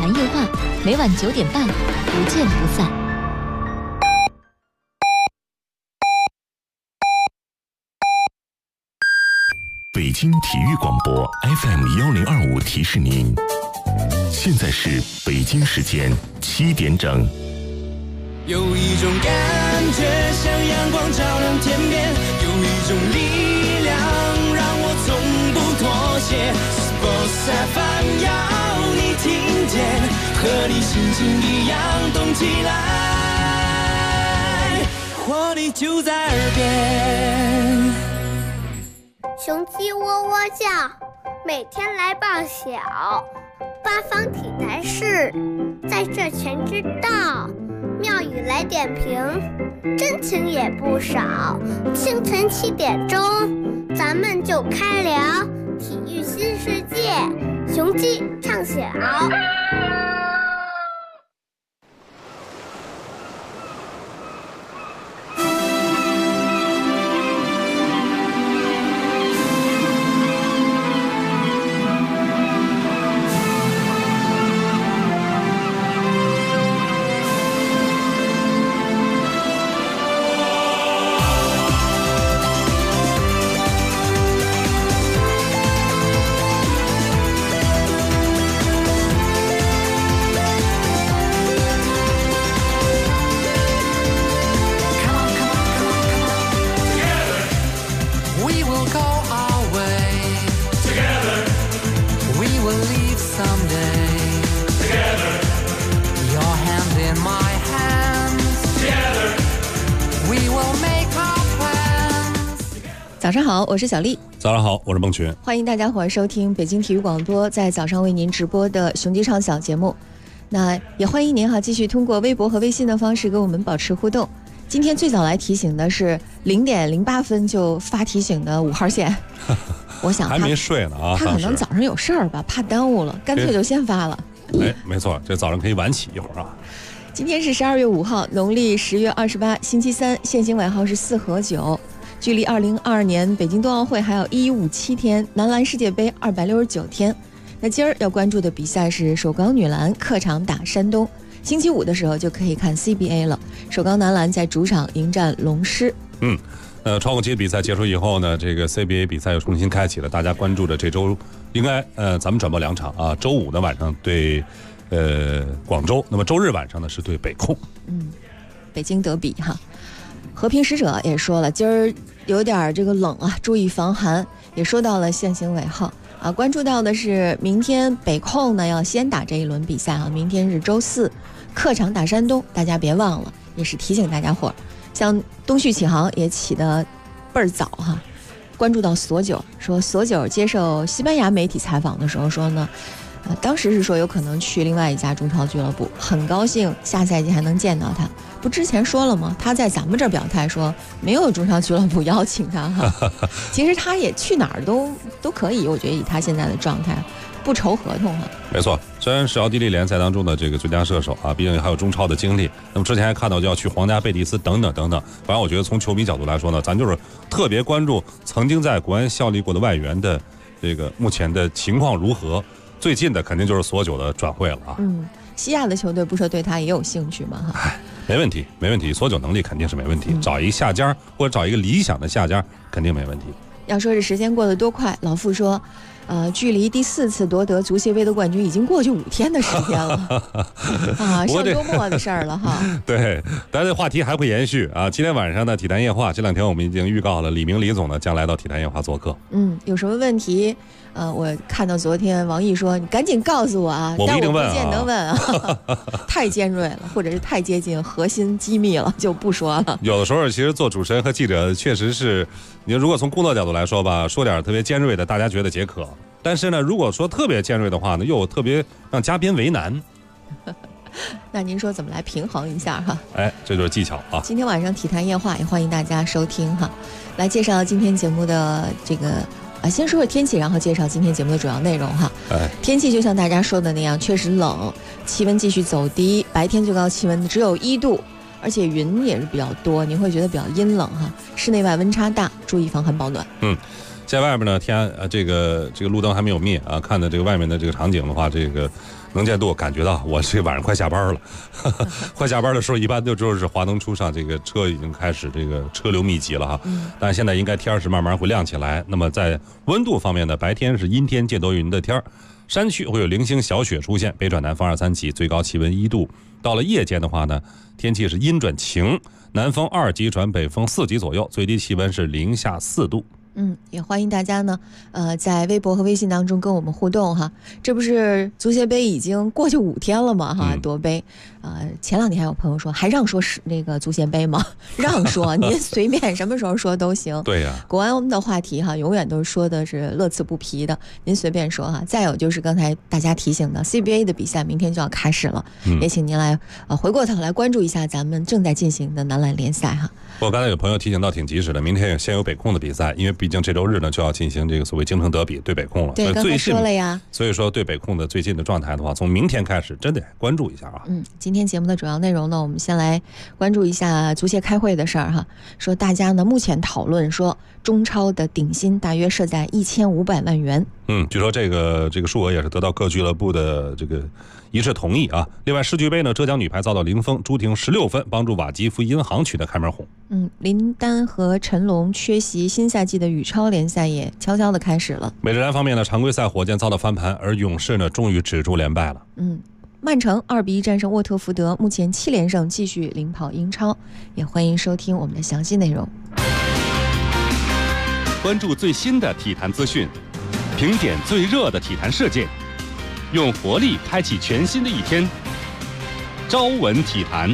坛夜话，每晚9点半，不见不散。 北京体育广播 FM1025提示您，现在是北京时间7点整。 有一种感觉像阳光照亮天边，有一种力量让我从不妥协。Sports FM 要你听见，和你心情一样动起来，活力就在耳边。 雄鸡喔喔叫，每天来报晓。八方体坛事，在这全知道。妙语来点评，真情也不少。清晨7点钟，咱们就开聊体育新世界，雄鸡唱晓。 早上好，我是小丽。 早上好，我是孟群。 欢迎大家伙儿收听北京体育广播在早上为您直播的雄鸡唱晓节目。那也欢迎您继续通过微博和微信的方式跟我们保持互动。今天最早来提醒的是0点08分就发提醒的5号线。我想还没睡呢啊， 他可能早上有事儿吧，怕耽误了，干脆就先发了。 哎，没错，这早上可以晚起一会儿啊。 今天是12月5号，农历10月28，星期三，现行尾号是4和9。距离2022年北京冬奥会还有1157天，男篮世界杯269天。那今儿要关注的比赛是首钢女篮客场打山东，星期五的时候就可以看 CBA 了。首钢男篮在主场迎战龙狮。 窗口期比赛结束以后呢，这个 CBA 比赛又重新开启了，大家关注的这周应该咱们转播2场啊，周五的晚上对广州，那么周日晚上呢是对北控。 北京德比哈。和平使者也说了，今儿有点这个冷啊，注意防寒。也说到了现行尾号啊，关注到的是明天北控呢要先打这一轮比赛啊，明天是周4，客场打山东，大家别忘了，也是提醒大家伙儿。像东旭启航也起得倍儿早哈，关注到索九，说索九接受西班牙媒体采访的时候说呢，当时是说有可能去另外一家中超俱乐部，很高兴下赛季还能见到他。不之前说了吗？他在咱们这儿表态说没有中超俱乐部邀请他哈。其实他也去哪儿都可以，我觉得以他现在的状态不愁合同哈。 没错，虽然是奥地利联赛当中的这个最佳射手啊，毕竟还有中超的经历。那么之前还看到就要去皇家贝蒂斯等等等等。反正我觉得从球迷角度来说呢，咱就是特别关注曾经在国安效力过的外援的这个目前的情况如何。最近的肯定就是索九的转会了啊。 西亚的球队不说对他也有兴趣吗？ 没问题，没问题，索九能力肯定是没问题。找一个下家或者找一个理想的下家肯定没问题。 要说这时间过得多快，老傅说距离第4次夺得足协杯的冠军已经过去5天的时间了啊，上周末的事儿了哈。 对，咱这话题还会延续啊。今天晚上的体坛夜话，这2天我们已经预告了，李明李总呢将来到体坛夜话做客。 有什么问题？我看到昨天王毅说你赶紧告诉我啊， 我不一定问啊， 但我不见得问啊，太尖锐了，或者是太接近核心机密了，就不说了。 有的时候其实做主持人和记者确实是，你如果从工作角度来说吧，说点特别尖锐的，大家觉得解渴。但是呢，如果说特别尖锐的话呢，又特别让嘉宾为难。 那您说怎么来平衡一下哈？ 哎，这就是技巧啊。 今天晚上体坛夜话也欢迎大家收听哈。来介绍今天节目的这个先说说天气，然后介绍今天节目的主要内容哈。天气就像大家说的那样，确实冷，气温继续走低，白天最高气温只有1度，而且云也是比较多，您会觉得比较阴冷哈。室内外温差大，注意防寒保暖。 在外面呢，这个路灯还没有灭啊，看的这个外面的这个场景的话，这个能见度感觉到我这晚上快下班了，快下班的时候一般就是华灯初上，这个车已经开始这个车流密集了哈。但是现在应该天是慢慢会亮起来。那么在温度方面呢，白天是阴天见多云的天儿，山区会有零星小雪出现，北转南风2、3级，最高气温1度。到了夜间的话呢，天气是阴转晴，南风2级转北风4级左右，最低气温是零下4度。 也欢迎大家呢，在微博和微信当中跟我们互动哈。这不是足协杯已经过去5天了吗？哈，夺杯，前2天还有朋友说还让说是那个足协杯吗？让说，您随便什么时候说都行。 对呀， 国安的话题哈，永远都说的是乐此不疲的，您随便说哈。再有就是刚才大家提醒的 CBA 的比赛明天就要开始了，也请您来回过头来关注一下咱们正在进行的男篮联赛哈。 我刚才有朋友提醒到挺及时的，明天先有北控的比赛，因为毕竟这周日呢就要进行这个所谓京城德比对北控了。 对，刚才说了呀。 所以说对北控的最近的状态的话，从明天开始真得关注一下啊。 今天节目的主要内容呢，我们先来关注一下足协开会的事儿哈。说大家呢目前讨论说中超的顶薪大约设在1500万元。 据说这个数额也是得到各俱乐部的这个一致同意啊。另外世俱杯呢，浙江女排遭到0封，朱婷16分，帮助瓦基弗银行取得开门红。 林丹和陈龙缺席新赛季的羽超联赛也悄悄的开始了。 美职篮方面呢，常规赛火箭遭到翻盘，而勇士呢终于止住连败了。 曼城2比1战胜沃特福德，目前7连胜，继续领跑英超。也欢迎收听我们的详细内容。 关注最新的体坛资讯，评点最热的体坛事件，用活力开启全新的一天。朝闻体坛。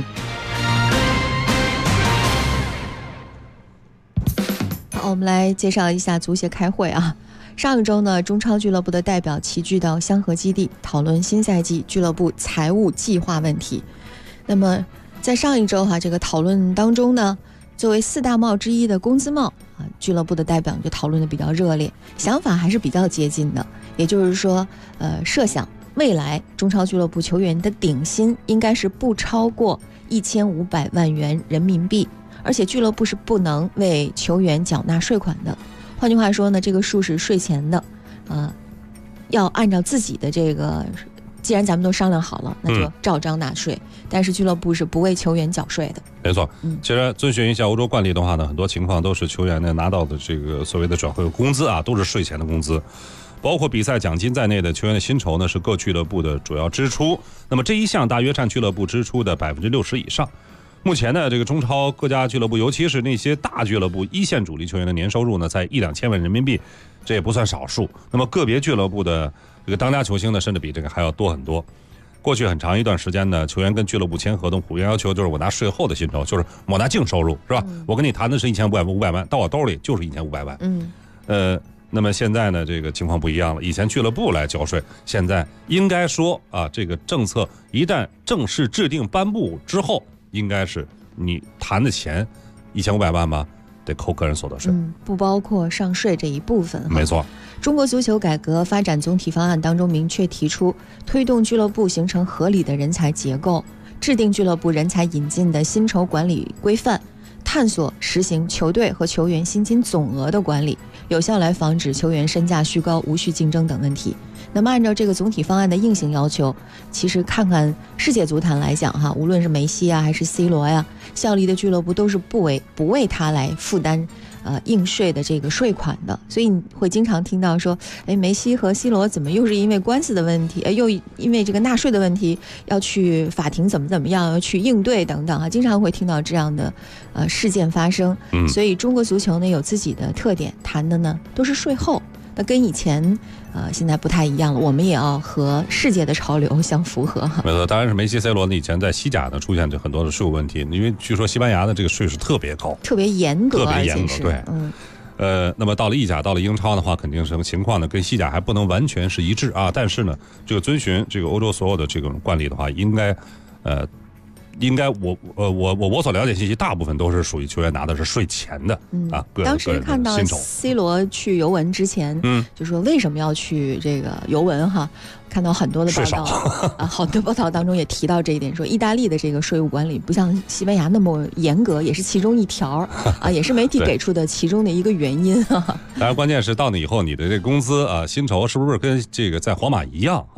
好，我们来介绍一下足协开会啊。上一周呢，中超俱乐部的代表齐聚到香河基地，讨论新赛季俱乐部财务计划问题。那么在上一周这个讨论当中呢，作为4大帽之一的工资帽俱乐部的代表就讨论的比较热烈，想法还是比较接近的。也就是说，设想未来中超俱乐部球员的顶薪应该是不超过1500万元人民币，而且俱乐部是不能为球员缴纳税款的。换句话说呢，这个数是税前的，要按照自己的这个，既然咱们都商量好了，那就照章纳税。但是俱乐部是不为球员缴税的。 没错，其实遵循一下欧洲惯例的话呢，很多情况都是球员呢拿到的这个所谓的转会工资啊，都是税前的工资。包括比赛奖金在内的球员的薪酬呢，是各俱乐部的主要支出。那么这一项大约占俱乐部支出的60%以上。目前呢，这个中超各家俱乐部，尤其是那些大俱乐部一线主力球员的年收入呢，在1-2千万人民币，这也不算少数。那么个别俱乐部的这个当家球星呢，甚至比这个还要多很多。过去很长一段时间呢，球员跟俱乐部签合同，普遍要求就是我拿税后的薪酬，就是我拿净收入，是吧？我跟你谈的是1500万，到我兜里就是1500万。那么现在呢，这个情况不一样了。以前俱乐部来交税，现在应该说这个政策一旦正式制定颁布之后，应该是你谈的钱1500万吧，得扣个人所得税， 不包括上税这一部分。 没错。 中国足球改革发展总体方案当中明确提出，推动俱乐部形成合理的人才结构，制定俱乐部人才引进的薪酬管理规范，探索实行球队和球员薪金总额的管理，有效来防止球员身价虚高、无序竞争等问题。那么按照这个总体方案的硬性要求，其实看看世界足坛来讲无论是梅西还是 C 罗呀，效力的俱乐部都是不为他来负担应税的这个税款的。所以你会经常听到说，梅西和 C 罗怎么又是因为官司的问题，又因为这个纳税的问题要去法庭怎么样，要去应对等等经常会听到这样的事件发生。所以中国足球呢有自己的特点，谈的呢都是税后。那跟以前现在不太一样了，我们也要和世界的潮流相符合没错，当然是梅西 C 罗呢以前在西甲呢出现很多的税务问题，因为据说西班牙的这个税是特别高， 特别严格， 对。那么到了意甲，到了英超的话，肯定什么情况呢？跟西甲还不能完全是一致但是呢，这个遵循这个欧洲所有的这种惯例的话，应该我所了解信息，大部分都是属于球员拿的是税前的当时看到 C 罗去尤文之前，就说为什么要去这个尤文看到很多的报道好多报道当中也提到这一点，说意大利的这个税务管理不像西班牙那么严格，也是其中一条也是媒体给出的其中的一个原因当然关键是到那以后，你的这个工资薪酬是不是跟这个在皇马一样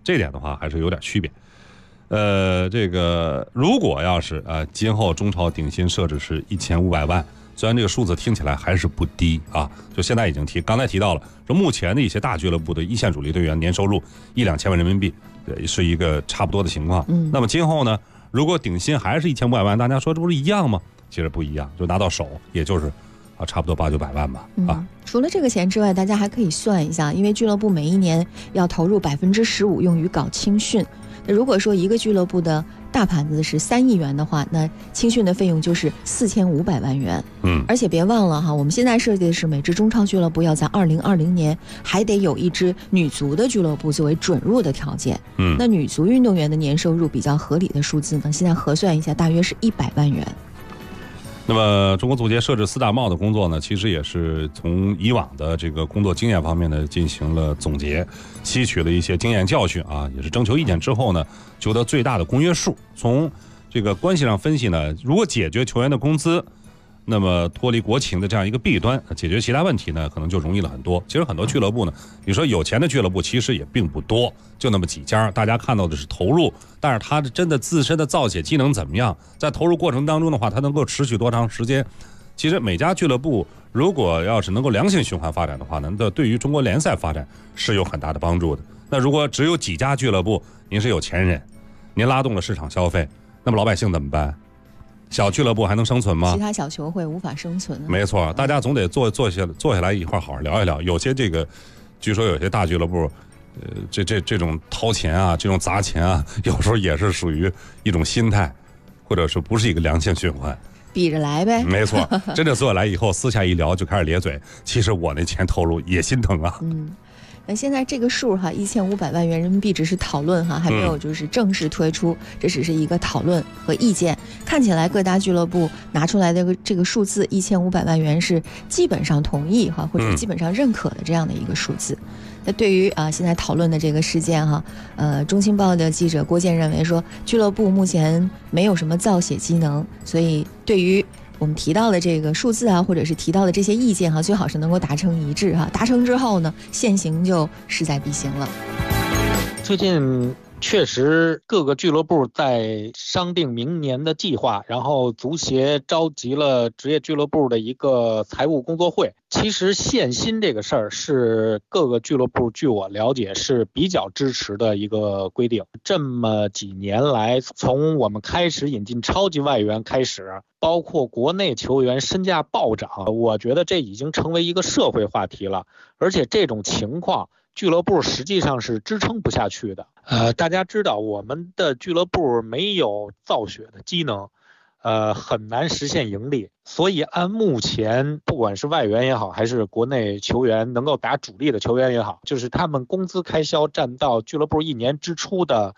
这点的话还是有点区别。这个如果要是今后中超顶薪设置是1500万，虽然这个数字听起来还是不低啊，就现在已经刚才提到了，说目前的一些大俱乐部的一线主力队员年收入1-2千万人民币，是一个差不多的情况。那么今后呢，如果顶薪还是1500万，大家说这不是一样吗？其实不一样，就拿到手也就是差不多800-900万吧。 除了这个钱之外，大家还可以算一下，因为俱乐部每一年要投入15%用于搞青训。那如果说一个俱乐部的大盘子是3亿元的话，那青训的费用就是4500万元。而且别忘了哈，我们现在设计的是每支中超俱乐部要在2020年还得有一支女足的俱乐部作为准入的条件。那女足运动员的年收入比较合理的数字呢，现在核算一下，大约是100万元。 那么中国足协设置4大帽的工作呢，其实也是从以往的这个工作经验方面呢进行了总结，吸取了一些经验教训啊，也是征求意见之后呢，求得最大的公约数。从这个关系上分析呢，如果解决球员的工资，那么脱离国情的这样一个弊端，解决其他问题呢，可能就容易了很多。其实很多俱乐部呢，你说有钱的俱乐部其实也并不多，就那么几家，大家看到的是投入，但是他真的自身的造血机能怎么样，在投入过程当中的话，它能够持续多长时间？其实每家俱乐部如果要是能够良性循环发展的话呢，对于中国联赛发展是有很大的帮助的。那如果只有几家俱乐部，您是有钱人，您拉动了市场消费，那么老百姓怎么办？小俱乐部还能生存吗？ 其他小球会无法生存。 没错，大家总得坐下来一块好好聊一聊。有些据说有些大俱乐部，这种掏钱啊，这种砸钱啊，有时候也是属于一种心态，或者是不是一个良性循环。 比着来呗。 没错，真的坐下来以后，私下一聊就开始咧嘴。其实我那钱投入也心疼啊。 那现在这个数哈，1500万元人民币只是讨论哈，还没有就是正式推出，这只是一个讨论和意见。看起来各大俱乐部拿出来的这个数字1500万元是基本上同意哈，或者基本上认可的这样的一个数字。那对于现在讨论的这个事件哈，中青报的记者郭健认为说，俱乐部目前没有什么造血机能，所以对于我们提到的这个数字啊，或者是提到的这些意见哈，最好是能够达成一致哈。达成之后呢，现行就势在必行了。 最近确实各个俱乐部在商定明年的计划，然后足协召集了职业俱乐部的一个财务工作会。其实限薪这个事儿是各个俱乐部据我了解是比较支持的一个规定。这么几年来，从我们开始引进超级外援开始，包括国内球员身价暴涨，我觉得这已经成为一个社会话题了。而且这种情况俱乐部实际上是支撑不下去的。大家知道我们的俱乐部没有造血的机能，很难实现盈利。所以按目前不管是外援也好，还是国内球员能够打主力的球员也好，就是他们工资开销占到俱乐部一年支出的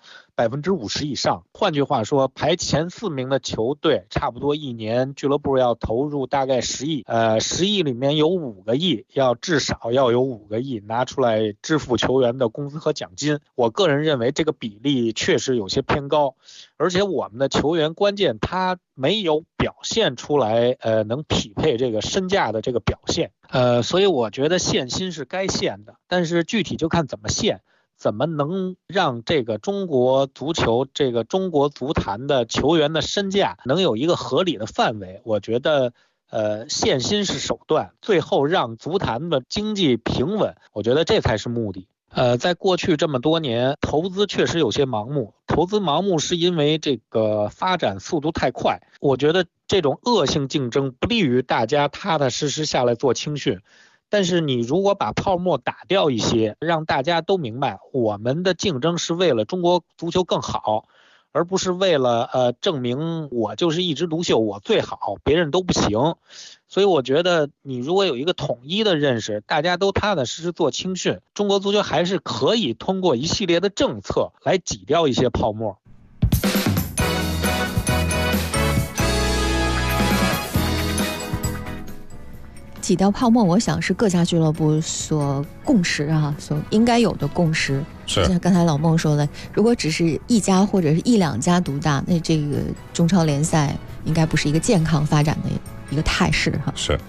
50%以上。换句话说，排前4名的球队差不多一年俱乐部要投入大概10亿，10亿里面有5个亿，至少要有5个亿拿出来支付球员的工资和奖金。我个人认为这个比例确实有些偏高，而且我们的球员关键他没有表现出来能匹配这个身价的这个表现，所以我觉得限薪是该限的，但是具体就看怎么限，怎么能让这个中国足球这个中国足坛的球员的身价能有一个合理的范围。我觉得限薪是手段，最后让足坛的经济平稳，我觉得这才是目的。在过去这么多年，投资确实有些盲目。投资盲目是因为这个发展速度太快，我觉得这种恶性竞争不利于大家踏踏实实下来做青训。但是你如果把泡沫打掉一些，让大家都明白我们的竞争是为了中国足球更好，而不是为了证明我就是一枝独秀，我最好，别人都不行。所以我觉得你如果有一个统一的认识，大家都踏踏实实做青训，中国足球还是可以通过一系列的政策来挤掉一些泡沫。 挤掉泡沫，我想是各家俱乐部所共识啊，所应该有的共识。 是像刚才老孟说的，如果只是一家或者是1-2家独大，那这个中超联赛应该不是一个健康发展的一个态势哈。 是。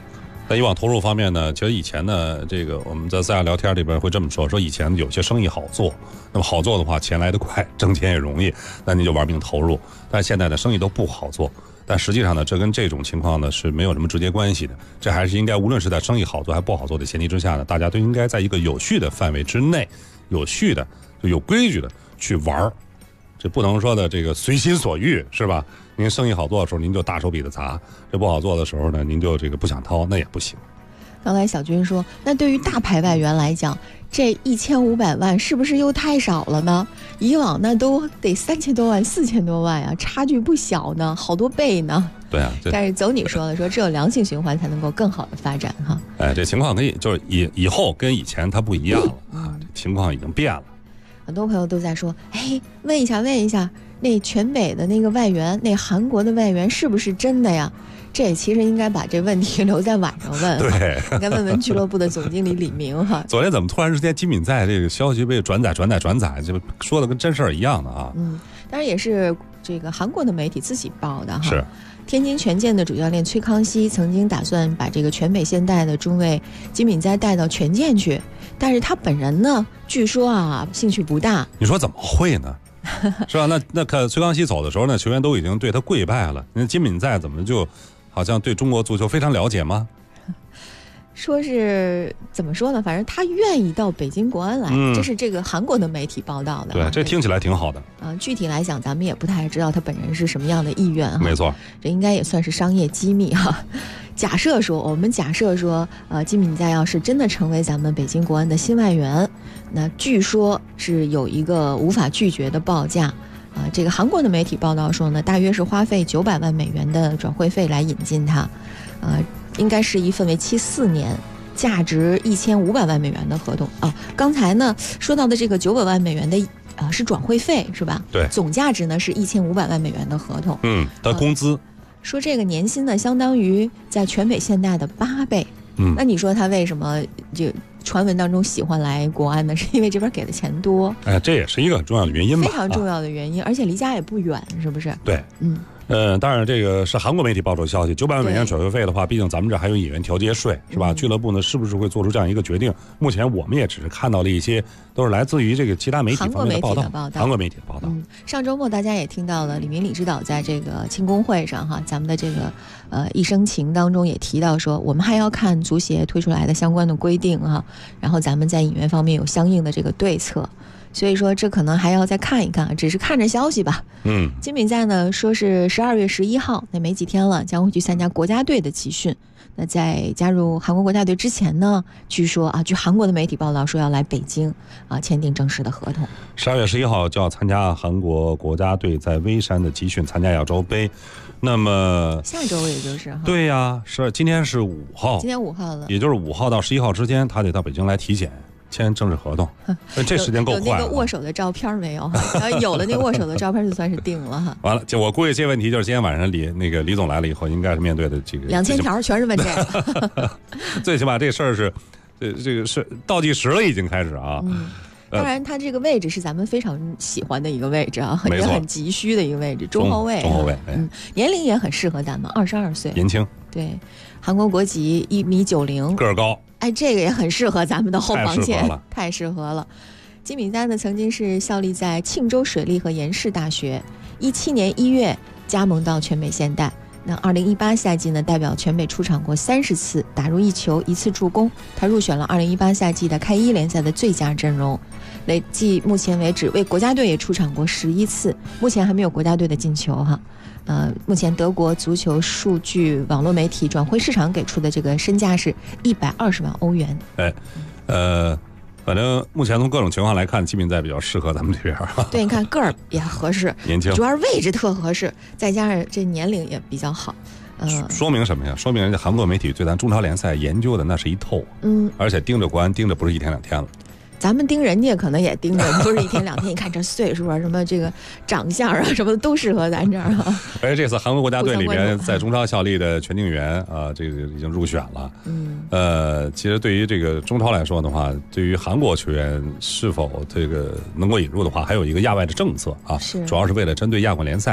在以往投入方面呢，其实以前呢，这个我们在私下聊天里边会这么说，说以前有些生意好做，那么好做的话，钱来得快，挣钱也容易，那你就玩命投入。但现在的生意都不好做，但实际上呢，这跟这种情况呢是没有什么直接关系的。这还是应该，无论是在生意好做还不好做的前提之下呢，大家都应该在一个有序的范围之内，有序的就有规矩的去玩。这不能说的这个随心所欲，是吧？您生意好做的时候，您就大手笔的砸；这不好做的时候呢，您就这个不想掏，那也不行。 刚才小军说，那对于大牌外援来讲，这1500万是不是又太少了呢？以往那都得3000多万、4000多万啊，差距不小呢，好多倍呢。 对啊， 但是走你说了，说只有良性循环才能够更好的发展哈。 哎，这情况跟就是以后跟以前它不一样了啊，这情况已经变了。 很多朋友都在说，哎，问一下，那全北的那个外援，那韩国的外援是不是真的呀？这其实应该把这问题留在晚上问， 对， 应该问问俱乐部的总经理李明哈。 昨天怎么突然之间金敏在这个消息被转载，就说的跟真事儿一样的啊？ 当然也是这个韩国的媒体自己报的哈。 是。 天津权健的主教练崔康熙曾经打算把这个全北现代的中卫金敏哉带到权健去，但是他本人呢，据说啊兴趣不大。 你说怎么会呢？是吧？那看崔康熙走的时候呢，球员都已经对他跪拜了。那金敏哉怎么就好像对中国足球非常了解吗？ 说是怎么说呢？反正他愿意到北京国安来，这是这个韩国的媒体报道的。 对，这听起来挺好的。 具体来讲，咱们也不太知道他本人是什么样的意愿哈。 没错， 这应该也算是商业机密哈。我们假设说，金敏哉要是真的成为咱们北京国安的新外援，那据说是有一个无法拒绝的报价。这个韩国的媒体报道说呢，大约是花费900万美元的转会费来引进他，应该是一份为期4年、价值1500万美元的合同啊。刚才呢说到的这个900万美元的是转会费是吧？ 对， 总价值呢是1500万美元的合同。 的工资。 说这个年薪呢相当于在全北现代的8倍。那你说他为什么就传闻当中喜欢来国安呢？是因为这边给的钱多？ 这也是一个很重要的原因吧， 非常重要的原因，而且离家也不远，是不是？ 对，当然这个是韩国媒体报出的消息，900万美元转会费的话，毕竟咱们这还有演员调节税，是吧？俱乐部呢是不是会做出这样一个决定？目前我们也只是看到了一些都是来自于这个其他媒体方面的报道，韩国媒体的报道。 上周末大家也听到了李明李指导在这个庆功会上哈，咱们的这个一生情当中也提到说，我们还要看足协推出来的相关的规定哈，然后咱们在引援方面有相应的这个对策。所以说这可能还要再看一看，只是看着消息吧。金敏哉呢说是12月11号，那没几天了，将会去参加国家队的集训。那在加入韩国国家队之前呢，据说据韩国的媒体报道说要来北京签订正式的合同。 12月11号就要参加韩国国家队在微山的集训，参加亚洲杯。那么下周也就是对呀，今天是5号， 今天5号了， 也就是5号到11号之间，他得到北京来体检。签正式合同，这时间够快了。 有那个握手的照片没有？然后有了那握手的照片就算是定了哈。 完了，我估计这问题就是今天晚上李总来了以后，应该是面对的这个 2000条全是问这个。 最起码这事儿是，这个是倒计时了，已经开始啊。 当然，他这个位置是咱们非常喜欢的一个位置啊，也很急需的一个位置，中后卫。年龄也很适合咱们，22岁， 年轻。 对，韩国国籍，1.90米， 个儿高。 这个也很适合咱们的后防线，太适合了。金敏哉呢，曾经是效力在庆州水利和延世大学，17年1月加盟到全北现代。那2018赛季呢，代表全北出场过30次，打入1球1次助攻。他入选了2018赛季的K1联赛的最佳阵容，累计目前为止为国家队也出场过11次，目前还没有国家队的进球哈。目前德国足球数据网络媒体转会市场给出的这个身价是120万欧元。 反正目前从各种情况来看，金敏哉比较适合咱们这边。 对，你看个儿也合适， 年轻， 主要是位置特合适，再加上这年龄也比较好。 说明什么呀？说明人家韩国媒体对咱中超联赛研究的那是一透。而且盯着国安盯着不是1天2天了。 咱们盯人家可能也盯着，不是1天2天。你看这岁数啊，什么这个长相啊，什么都适合咱这儿啊。 而且这次韩国国家队里面在中超效力的全定员这个已经入选了。其实对于这个中超来说的话，对于韩国球员是否这个能够引入的话，还有一个亚外的政策啊，主要是为了针对亚冠联赛。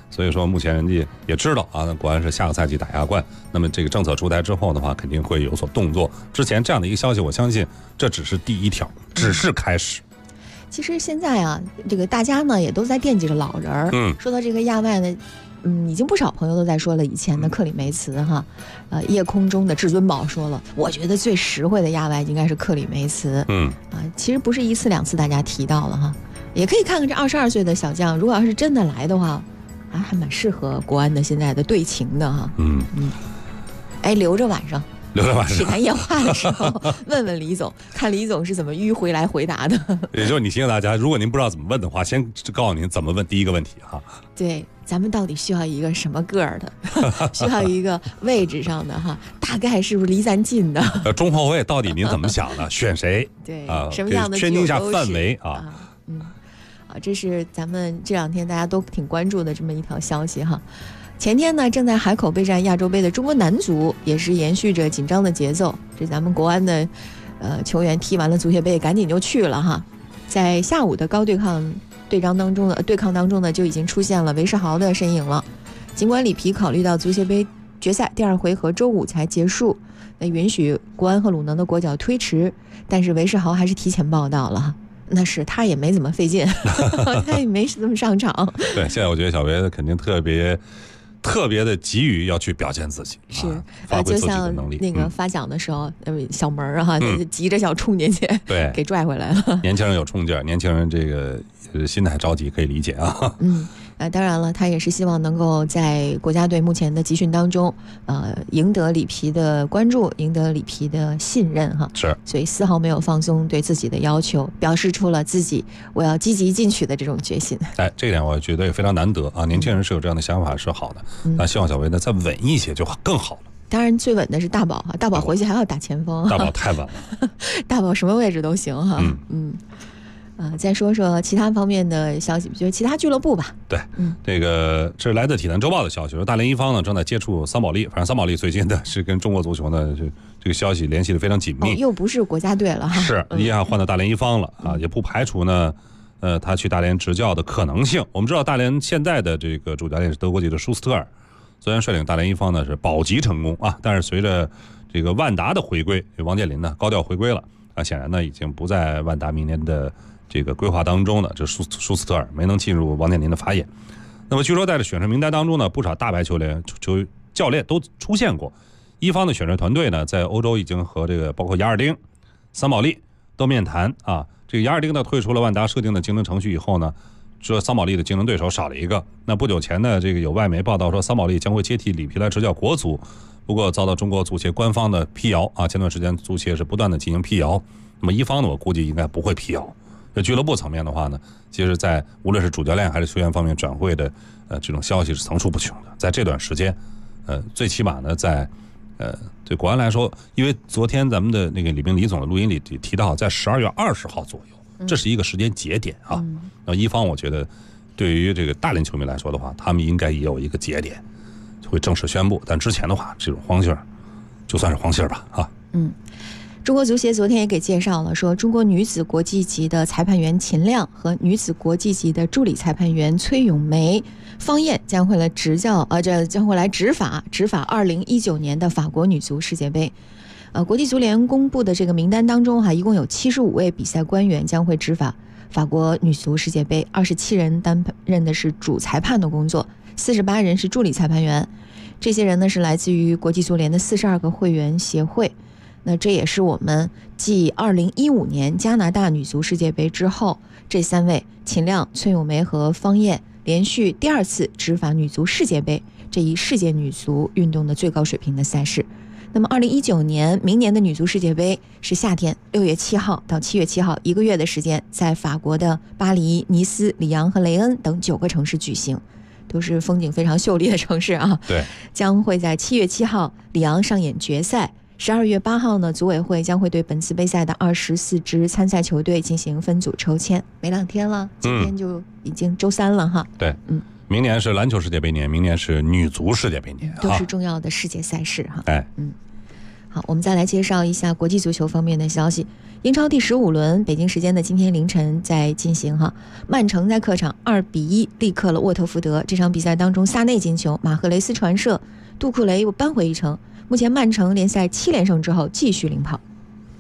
所以说目前人家也知道啊，国安是下个赛季打亚冠。那么这个政策出台之后的话，肯定会有所动作。之前这样的一个消息，我相信这只是第一条，只是开始。 其实现在啊，这个大家呢也都在惦记着老人儿。说到这个亚外呢，已经不少朋友都在说了以前的克里梅茨哈，夜空中的至尊宝说了，我觉得最实惠的亚外应该是克里梅茨。其实不是一次两次大家提到了哈，也可以看看这22岁的小将，如果要是真的来的话，还蛮适合国安的现在的队情的哈。留着晚上体坛夜话的时候问问李总，看李总是怎么迂回来回答的。 也就是你提醒大家，如果您不知道怎么问的话，先告诉您怎么问第一个问题哈。 对，咱们到底需要一个什么个儿的？需要一个位置上的哈，大概是不是离咱近的？ 中后卫到底您怎么想的？选谁？ 对什么样的圈定一下范围啊？ 这是咱们这两天大家都挺关注的这么一条消息哈。前天呢，正在海口备战亚洲杯的中国男足也是延续着紧张的节奏。这咱们国安的球员踢完了足协杯，赶紧就去了哈。在下午的高对抗当中呢，就已经出现了韦世豪的身影了。尽管里皮考虑到足协杯决赛第2回合周5才结束，那允许国安和鲁能的国脚推迟，但是韦世豪还是提前报到了。那是他也没怎么费劲，他也没怎么上场。 对，现在我觉得小韦肯定特别的急于要去表现自己， 是发挥自己的能力。 那个发奖的时候，小门哈，急着想冲进去， 对， 给拽回来了。 年轻人有冲劲儿，年轻人这个心态着急，可以理解啊。 当然了，他也是希望能够在国家队目前的集训当中，赢得里皮的关注，赢得里皮的信任哈。 是， 所以丝毫没有放松对自己的要求，表示出了自己我要积极进取的这种决心。 这一点我觉得也非常难得啊！年轻人是有这样的想法是好的，那希望小韦呢再稳一些就更好了。 当然最稳的是大宝哈，大宝回去还要打前锋， 大宝太稳了， 大宝什么位置都行哈。再说说其他方面的消息，就是其他俱乐部吧。 对，这是来自体坛周报的消息，说大连一方呢正在接触桑保利，反正桑保利最近的是跟中国足球呢这个消息联系的非常紧密， 又不是国家队了哈， 是一下换到大连一方了啊，也不排除呢，他去大连执教的可能性。我们知道大连现在的这个主教练是德国籍的舒斯特尔，虽然率领大连一方呢是保级成功啊，但是随着这个万达的回归，王健林呢高调回归了啊，显然呢已经不在万达明年的这个规划当中了，这舒斯特尔没能进入王健林的法眼。那么据说在这选帅名单当中呢，不少大牌教练都出现过。一方的选帅团队呢，在欧洲已经和这个包括雅尔丁、桑保利都面谈啊。这个雅尔丁呢退出了万达设定的竞争程序以后呢，说桑保利的竞争对手少了一个。那不久前呢，这个有外媒报道说桑保利将会接替里皮来执教国足，不过遭到中国足协官方的辟谣啊。前段时间足协是不断的进行辟谣，那么一方呢，我估计应该不会辟谣。在俱乐部层面的话呢，其实在无论是主教练还是球员方面转会的这种消息是层出不穷的。在这段时间，最起码呢，在对国安来说，因为昨天咱们的那个李总的录音里提到，在12月20号左右，这是一个时间节点啊。那一方我觉得，对于这个大连球迷来说的话，他们应该也有一个节点，会正式宣布。但之前的话，这种黄信儿就算是黄信儿吧啊。 中国足协昨天也给介绍了，说中国女子国际级的裁判员秦亮和女子国际级的助理裁判员崔咏梅、方燕将会来执法2019年的法国女足世界杯。国际足联公布的这个名单当中一共有75位比赛官员将会执法法国女足世界杯，27人担任的是主裁判的工作，48人是助理裁判员。这些人呢是来自于国际足联的42个会员协会。那这也是我们继2015年加拿大女足世界杯之后，这3位秦亮、崔咏梅和方燕连续第2次执法女足世界杯这一世界女足运动的最高水平的赛事。那么2019年明年的女足世界杯是夏天6月7号到7月7号1个月的时间，在法国的巴黎、尼斯、里昂和雷恩等9个城市举行，都是风景非常秀丽的城市啊。 对， 将会在7月7号里昂上演决赛。12月8号呢，组委会将会对本次杯赛的24支参赛球队进行分组抽签，没2天了，今天就已经周3了哈。 对，明年是篮球世界杯年，明年是女足世界杯年， 都是重要的世界赛事哈。 好，我们再来介绍一下国际足球方面的消息。英超第15轮，北京时间的今天凌晨在进行哈。曼城在客场2-1力克了沃特福德。这场比赛当中，萨内进球，马赫雷斯传射，杜库雷又扳回一城。目前曼城联赛7连胜之后继续领跑。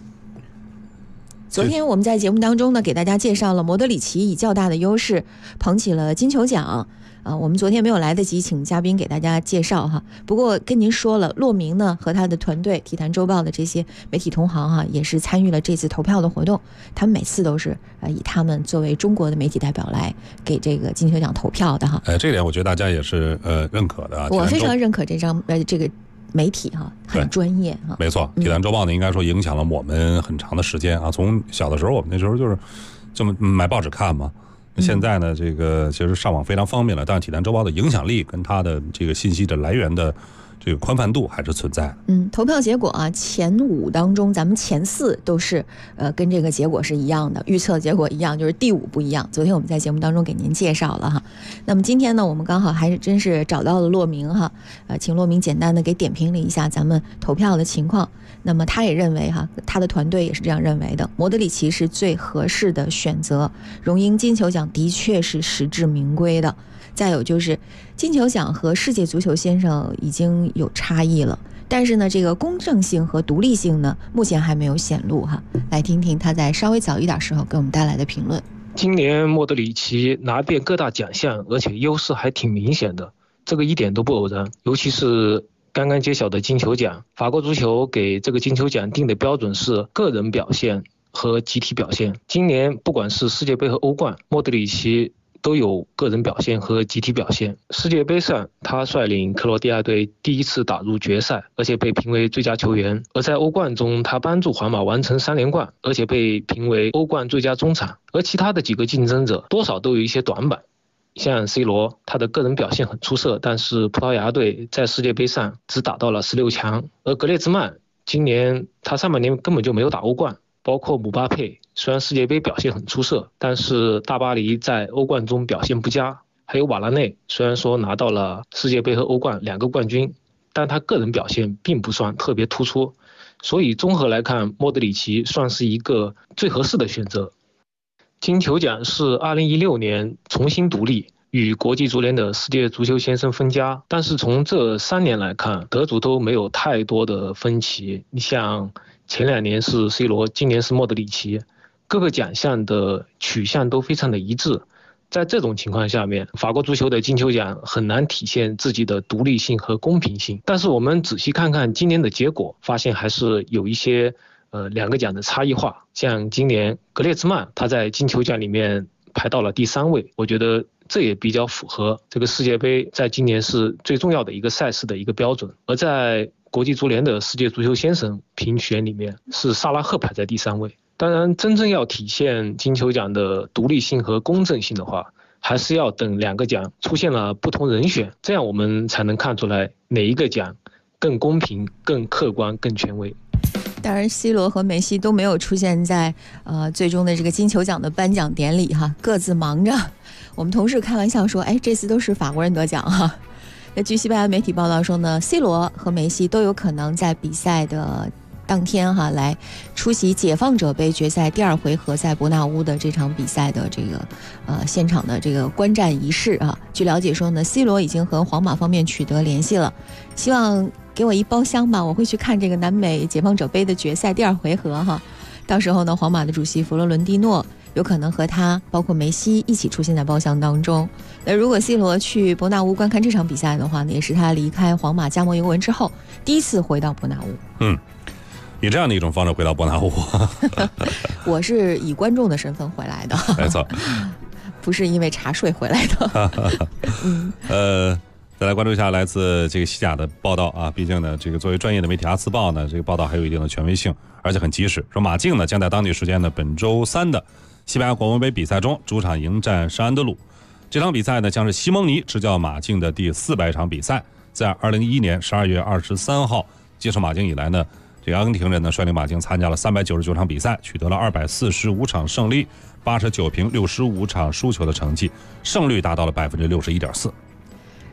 昨天我们在节目当中呢，给大家介绍了莫德里奇以较大的优势捧起了金球奖。我们昨天没有来得及请嘉宾给大家介绍哈，不过跟您说了，骆明呢和他的团队体坛周报的这些媒体同行哈，也是参与了这次投票的活动。他们每次都是以他们作为中国的媒体代表来给这个金球奖投票的哈。 这点我觉得大家也是认可的。 我非常认可这个媒体哈，很专业哈。 没错，体坛周报呢，应该说影响了我们很长的时间啊。从小的时候，我们那时候就是这么买报纸看嘛。现在呢，这个其实上网非常方便了，但是体坛周报的影响力跟它的这个信息的来源的这个宽泛度还是存在的。 投票结果啊，前5当中，咱们前4都是跟这个结果是一样的，预测结果一样，就是第5不一样。昨天我们在节目当中给您介绍了哈。那么今天呢，我们刚好还是真是找到了骆明哈，请骆明简单的给点评了一下咱们投票的情况。那么他也认为哈，他的团队也是这样认为的，莫德里奇是最合适的选择，荣膺金球奖的确是实至名归的。再有就是金球奖和世界足球先生已经有差异了，但是呢，这个公正性和独立性呢，目前还没有显露哈。来听听他在稍微早一点时候给我们带来的评论。 今年莫德里奇拿遍各大奖项，而且优势还挺明显的，这个一点都不偶然。尤其是刚刚揭晓的金球奖，法国足球给这个金球奖定的标准是个人表现和集体表现。今年不管是世界杯和欧冠，莫德里奇都有个人表现和集体表现。世界杯上，他率领克罗地亚队第一次打入决赛，而且被评为最佳球员；而在欧冠中，他帮助皇马完成3连冠，而且被评为欧冠最佳中场。而其他的几个竞争者多少都有一些短板，像 C 罗，他的个人表现很出色，但是葡萄牙队在世界杯上只打到了16强。而格列兹曼今年他上半年根本就没有打欧冠，包括姆巴佩，虽然世界杯表现很出色，但是大巴黎在欧冠中表现不佳。还有瓦拉内，虽然说拿到了世界杯和欧冠2个冠军，但他个人表现并不算特别突出。所以综合来看，莫德里奇算是一个最合适的选择。金球奖是2016年重新独立，与国际足联的世界足球先生分家，但是从这3年来看，得主都没有太多的分歧。你像前2年是 C 罗，今年是莫德里奇，各个奖项的取向都非常的一致。在这种情况下面，法国足球的金球奖很难体现自己的独立性和公平性。但是我们仔细看看今年的结果，发现还是有一些2个奖的差异化。像今年格列兹曼他在金球奖里面排到了第3位，我觉得这也比较符合这个世界杯在今年是最重要的一个赛事的一个标准。而在国际足联的世界足球先生评选里面，是萨拉赫排在第3位。当然，真正要体现金球奖的独立性和公正性的话，还是要等2个奖出现了不同人选，这样我们才能看出来哪一个奖更公平、更客观、更权威。 当然 C 罗和梅西都没有出现在最终的这个金球奖的颁奖典礼哈，各自忙着。我们同事开玩笑说，这次都是法国人得奖哈。那据西班牙媒体报道说呢， C 罗和梅西都有可能在比赛的当天哈来出席解放者杯决赛第2回合在伯纳乌的这场比赛的这个现场的这个观战仪式啊。据了解说呢， C 罗已经和皇马方面取得联系了，希望给我一包厢吧，我会去看这个南美解放者杯的决赛第2回合哈。到时候呢，皇马的主席弗洛伦蒂诺有可能和他包括梅西一起出现在包厢当中。那如果 C 罗去伯纳乌观看这场比赛的话呢，也是他离开皇马加盟尤文之后第一次回到伯纳乌。 以这样的一种方式回到伯纳乌。 我是以观众的身份回来的， 没错， 不是因为查税回来的。 再来关注一下来自这个西甲的报道啊，毕竟呢，这个作为专业的媒体阿斯报呢，这个报道还有一定的权威性，而且很及时。说马竞呢将在当地时间的本周3的西班牙国王杯比赛中主场迎战圣安德鲁。这场比赛呢将是西蒙尼执教马竞的第400场比赛，在2011年12月23号接手马竞以来呢，这个阿根廷人呢率领马竞参加了399场比赛，取得了245场胜利，89平65场输球的成绩，胜率达到了61.4%。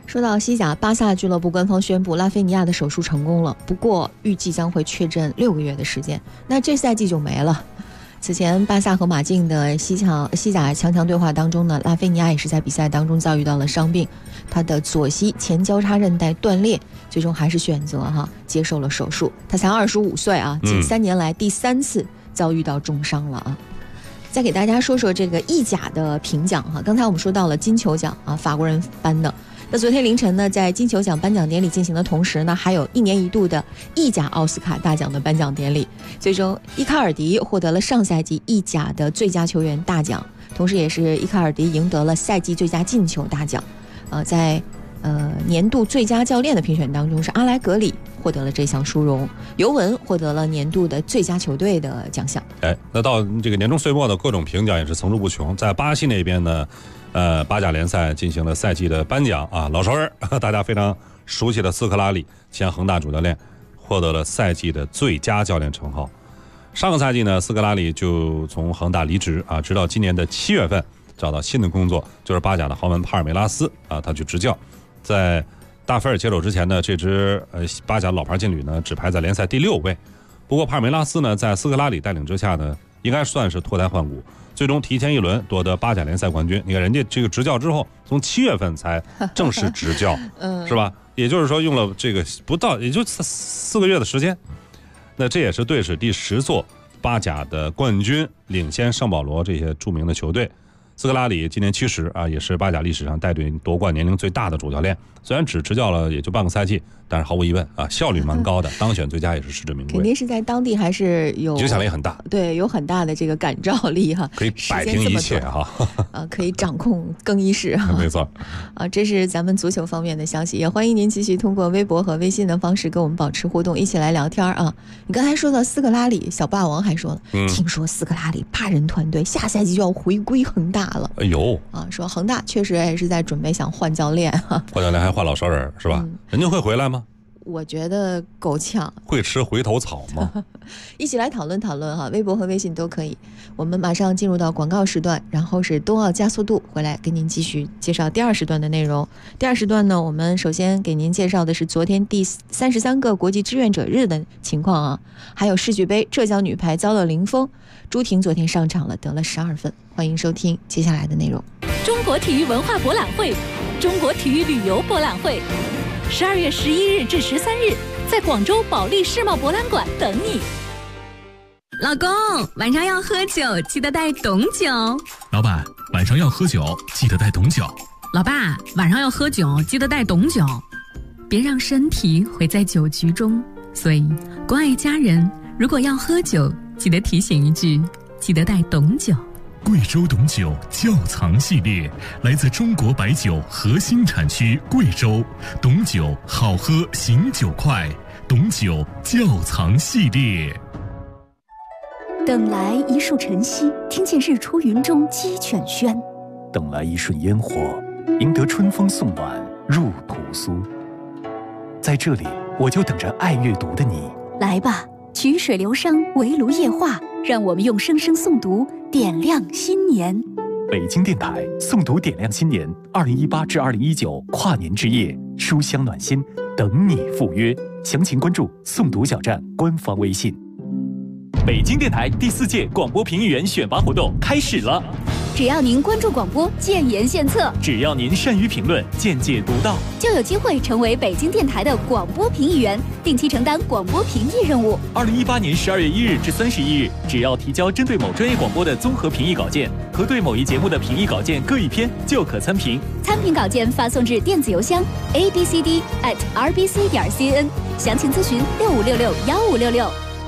说到西甲，巴萨俱乐部官方宣布拉菲尼亚的手术成功了，不过预计将会确诊6个月的时间，那这赛季就没了。此前巴萨和马竞的西甲强对话当中呢，拉菲尼亚也是在比赛当中遭遇到了伤病，他的左膝前交叉韧带断裂，最终还是选择接受了手术。他才25岁啊，近3年来第3次遭遇到重伤了啊。再给大家说说这个意甲的评奖哈，刚才我们说到了金球奖啊，法国人颁的。那昨天凌晨呢，在金球奖颁奖典礼进行的同时呢，还有1年1度的意甲奥斯卡大奖的颁奖典礼。最终，伊卡尔迪获得了上赛季意甲的最佳球员大奖，同时也是伊卡尔迪赢得了赛季最佳进球大奖。在年度最佳教练的评选当中，是阿莱格里获得了这项殊荣，尤文获得了年度的最佳球队的奖项。 那到这个年终岁末的各种评奖也是层出不穷。在巴西那边呢，巴甲联赛进行了赛季的颁奖啊，老熟人，大家非常熟悉的斯科拉里，前恒大主教练，获得了赛季的最佳教练称号。上个赛季呢，斯科拉里就从恒大离职啊，直到今年的7月份找到新的工作，就是巴甲的豪门帕尔梅拉斯啊，他去执教。在大菲尔接手之前呢，这支巴甲老牌劲旅呢只排在联赛第6位。不过帕尔梅拉斯呢，在斯科拉里带领之下呢，应该算是脱胎换骨，最终提前1轮夺得巴甲联赛冠军。你看人家这个执教之后，从7月份才正式执教，是吧？也就是说用了这个不到也就4个月的时间。那这也是队史第10座巴甲的冠军，领先圣保罗这些著名的球队。斯科拉里今年70啊，也是巴甲历史上带队夺冠年龄最大的主教练。虽然只执教了也就半个赛季，但是毫无疑问啊，效率蛮高的，当选最佳也是实至名归。 肯定是在当地还是有影响力很大， 对，有很大的这个感召力哈， 可以摆平一切哈， 可以掌控更衣室哈， 没错啊，这是咱们足球方面的消息，也欢迎您继续通过微博和微信的方式跟我们保持互动，一起来聊天啊。你刚才说到斯科拉里，小霸王还说了，听说斯科拉里8人团队下赛季就要回归恒大了。 哎呦啊，说恒大确实也是在准备想换教练哈， 换教练还换老熟人是吧？人家会回来吗？ 我觉得够呛。 会吃回头草吗？ 一起来讨论讨论哈，微博和微信都可以。我们马上进入到广告时段，然后是冬奥加速度，回来给您继续介绍第2时段的内容。第2时段呢，我们首先给您介绍的是昨天第33个国际志愿者日的情况啊，还有世俱杯浙江女排遭了零封，朱婷昨天上场了，得了12分。欢迎收听接下来的内容。 中国体育文化博览会，中国体育旅游博览会，12月11日至13日，在广州保利世贸博览馆等你。 老公，晚上要喝酒，记得带董酒。 老板，晚上要喝酒，记得带董酒。 老爸，晚上要喝酒，记得带董酒。别让身体毁在酒局中，所以关爱家人，如果要喝酒，记得提醒一句，记得带董酒。 贵州董酒窖藏系列，来自中国白酒核心产区贵州，董酒好喝醒酒快，董酒窖藏系列。 等来一树晨曦，听见日出云中鸡犬喧； 等来一瞬烟火，赢得春风送暖入屠苏。在这里，我就等着爱阅读的你。 来吧，曲水流觞，围炉夜话，让我们用声声诵读点亮新年。 北京电台诵读点亮新年2018至2019跨年之夜，书香暖心，等你赴约。详情关注诵读小站官方微信。北京电台第4届广播评议员选拔活动开始了。 只要您关注广播，建言献策； 只要您善于评论，见解独到， 就有机会成为北京电台的广播评议员，定期承担广播评议任务。 2018年12月1日至31日，只要提交针对某专业广播的综合评议稿件和对某一节目的评议稿件各1篇，就可参评。 参评稿件发送至电子邮箱 abcd@rbc.cn， 详情咨询65661566。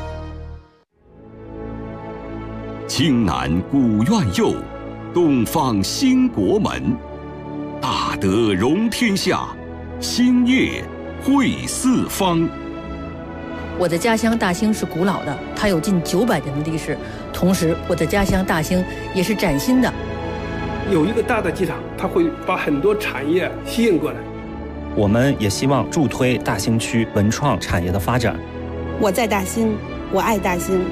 青南古院右，东方兴国门。大德容天下，兴业惠四方。 我的家乡大兴是古老的，它有近900年的历史。同时，我的家乡大兴也是崭新的。 有一个大的机场，它会把很多产业吸引过来。 我们也希望助推大兴区文创产业的发展。 我在大兴，我爱大兴。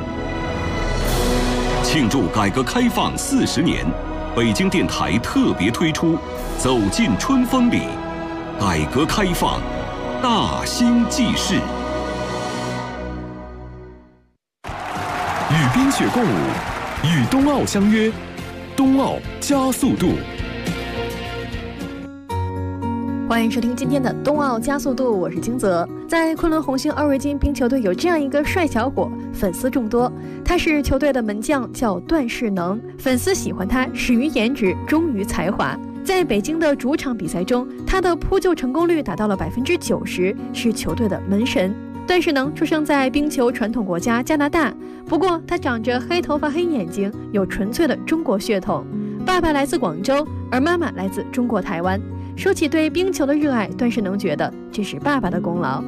庆祝改革开放40年，北京电台特别推出《走进春风里》， 改革开放，大兴济世。 与冰雪共舞，与冬奥相约，冬奥加速度。 欢迎收听今天的冬奥加速度，我是金泽。在昆仑红星奥瑞金冰球队有这样一个帅小伙，粉丝众多。他是球队的门将，叫段世能。粉丝喜欢他始于颜值，忠于才华。在北京的主场比赛中，他的扑救成功率达到了90%，是球队的门神。段世能出生在冰球传统国家加拿大，不过他长着黑头发、黑眼睛，有纯粹的中国血统。爸爸来自广州，而妈妈来自中国台湾。说起对冰球的热爱，段世能觉得这是爸爸的功劳。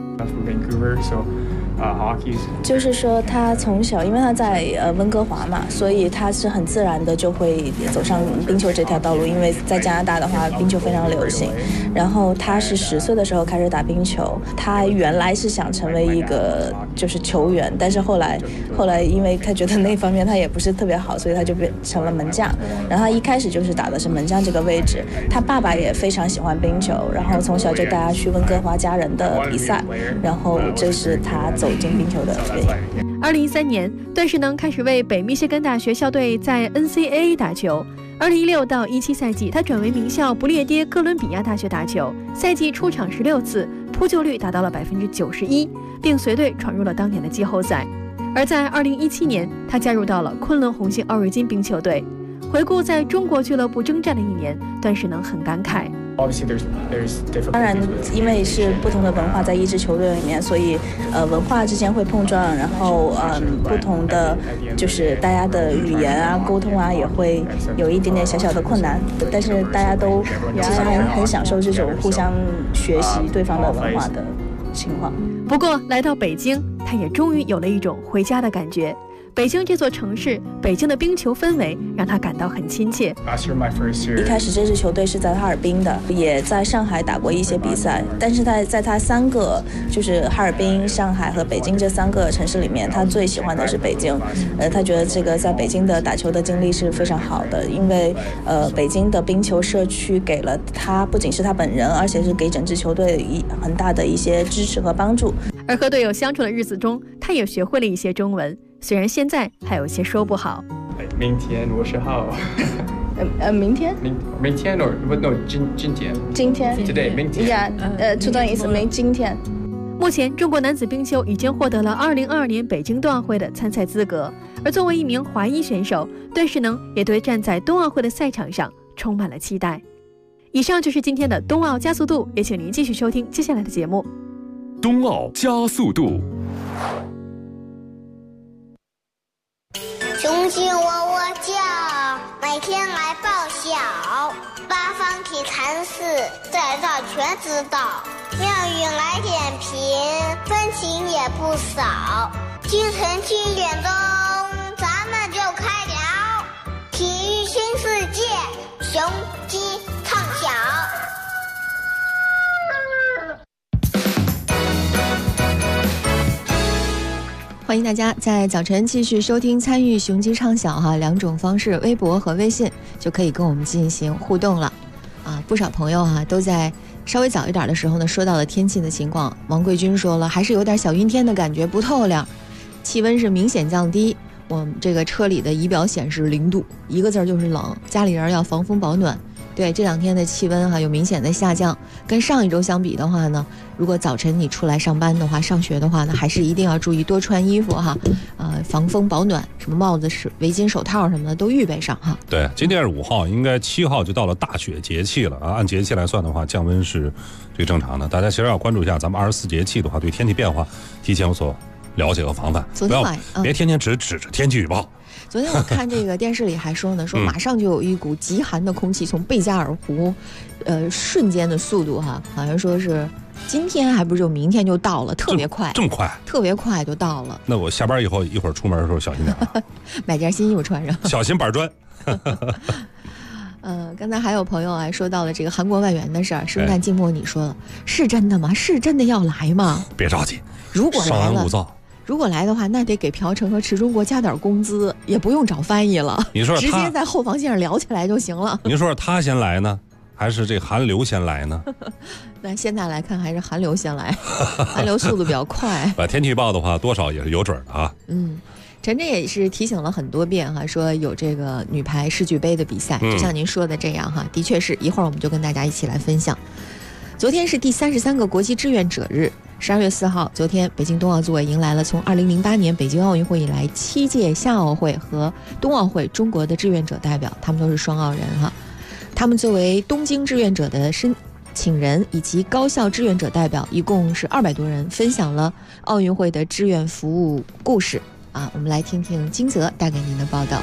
就是说他从小，因为他在温哥华嘛，所以他是很自然的就会走上冰球这条道路。因为在加拿大的话，冰球非常流行。然后他是10岁的时候开始打冰球，他原来是想成为一个就是球员，但是后来因为他觉得那方面他也不是特别好，所以他就变成了门将。然后他一开始就是打的是门将这个位置。他爸爸也非常喜欢冰球，然后从小就带他去温哥华家人的比赛，然后这是他走进冰球的原因。 2013年，段世能开始为北密歇根大学校队在 NCAA 打球。2016到17赛季，他转为名校不列颠哥伦比亚大学打球，赛季出场16次，扑救率达到了91%，并随队闯入了当年的季后赛。而在2017年，他加入到了昆仑红星奥瑞金冰球队。回顾在中国俱乐部征战的1年，段世能很感慨。 当然，因为是不同的文化在一支球队里面，所以文化之间会碰撞，然后不同的就是大家的语言啊、沟通啊也会有一点点小小的困难，但是大家都其实很享受这种互相学习对方的文化的情况。 不过来到北京，他也终于有了一种回家的感觉。北京这座城市，北京的冰球氛围让他感到很亲切。 一开始这支球队是在哈尔滨的，也在上海打过一些比赛，但是在他3个就是哈尔滨、上海和北京这3个城市里面，他最喜欢的是北京。他觉得这个在北京的打球的经历是非常好的，因为北京的冰球社区给了他不仅是他本人，而且是给整支球队很大的一些支持和帮助。 而和队友相处的日子中，他也学会了一些中文。虽然现在还有些说不好。 明天我是好。 明天？ 明天 or no 今天。 今天。 Today 明天。 Yeah，出段意思没今天。 目前中国男子冰球已经获得了2022年北京冬奥会的参赛资格，而作为一名华裔选手，段世能也对站在冬奥会的赛场上充满了期待。以上就是今天的冬奥加速度，也请您继续收听接下来的节目。 冬奥加速度。 雄鸡喔喔叫，每天来报晓。八方体坛事，在这全知道。妙语来点评，分情也不少。清晨7点钟，咱们就开聊。体育新世界，雄鸡唱晓。 欢迎大家在早晨继续收听参与雄鸡唱晓2种方式，微博和微信就可以跟我们进行互动了不少朋友都在稍微早一点的时候呢说到了天气的情况。王贵军说了，还是有点小阴天的感觉，不透亮，气温是明显降低，我们这个车里的仪表显示0度，一个字就是冷，家里人要防风保暖。对，这2天的气温有明显的下降，跟上一周相比的话呢，如果早晨你出来上班的话、上学的话呢，还是一定要注意多穿衣服防风保暖，什么帽子、围巾、手套什么的都预备上对，今天是5号，应该7号就到了大雪节气了按节气来算的话，降温是最正常的。大家其实要关注一下咱们24节气的话，对天气变化提前有所了解和防范，不要别天天只指着天气预报。 昨天我看这个电视里还说呢，说马上就有一股极寒的空气从贝加尔湖，瞬间的速度好像说是今天还不是就明天就到了，特别快， 这么快， 特别快就到了。 那我下班以后一会儿出门的时候小心点买件新衣服穿上， 小心板砖。 刚才还有朋友说到了这个韩国外援的事儿，生旦净末，你说了是真的吗？是真的要来吗？ 别着急， 如果来了， 勿躁。 如果来的话，那得给朴成和池中国加点工资，也不用找翻译了， 你说直接在后防线上聊起来就行了。 您说他先来呢， 还是这韩流先来呢？ 那现在来看还是韩流先来，韩流速度比较快。 天气预报的话，多少也是有准的啊。 陈真也是提醒了很多遍哈，说有这个女排世俱杯的比赛，就像您说的这样哈，的确是一会儿我们就跟大家一起来分享。昨天是第33个国际志愿者日，12月4号，昨天北京冬奥组委迎来了从2008年北京奥运会以来7届夏奥会和冬奥会中国的志愿者代表，他们都是双奥人哈。他们作为东京志愿者的申请人以及高校志愿者代表，一共是200多人，分享了奥运会的志愿服务故事啊。我们来听听金泽带给您的报道。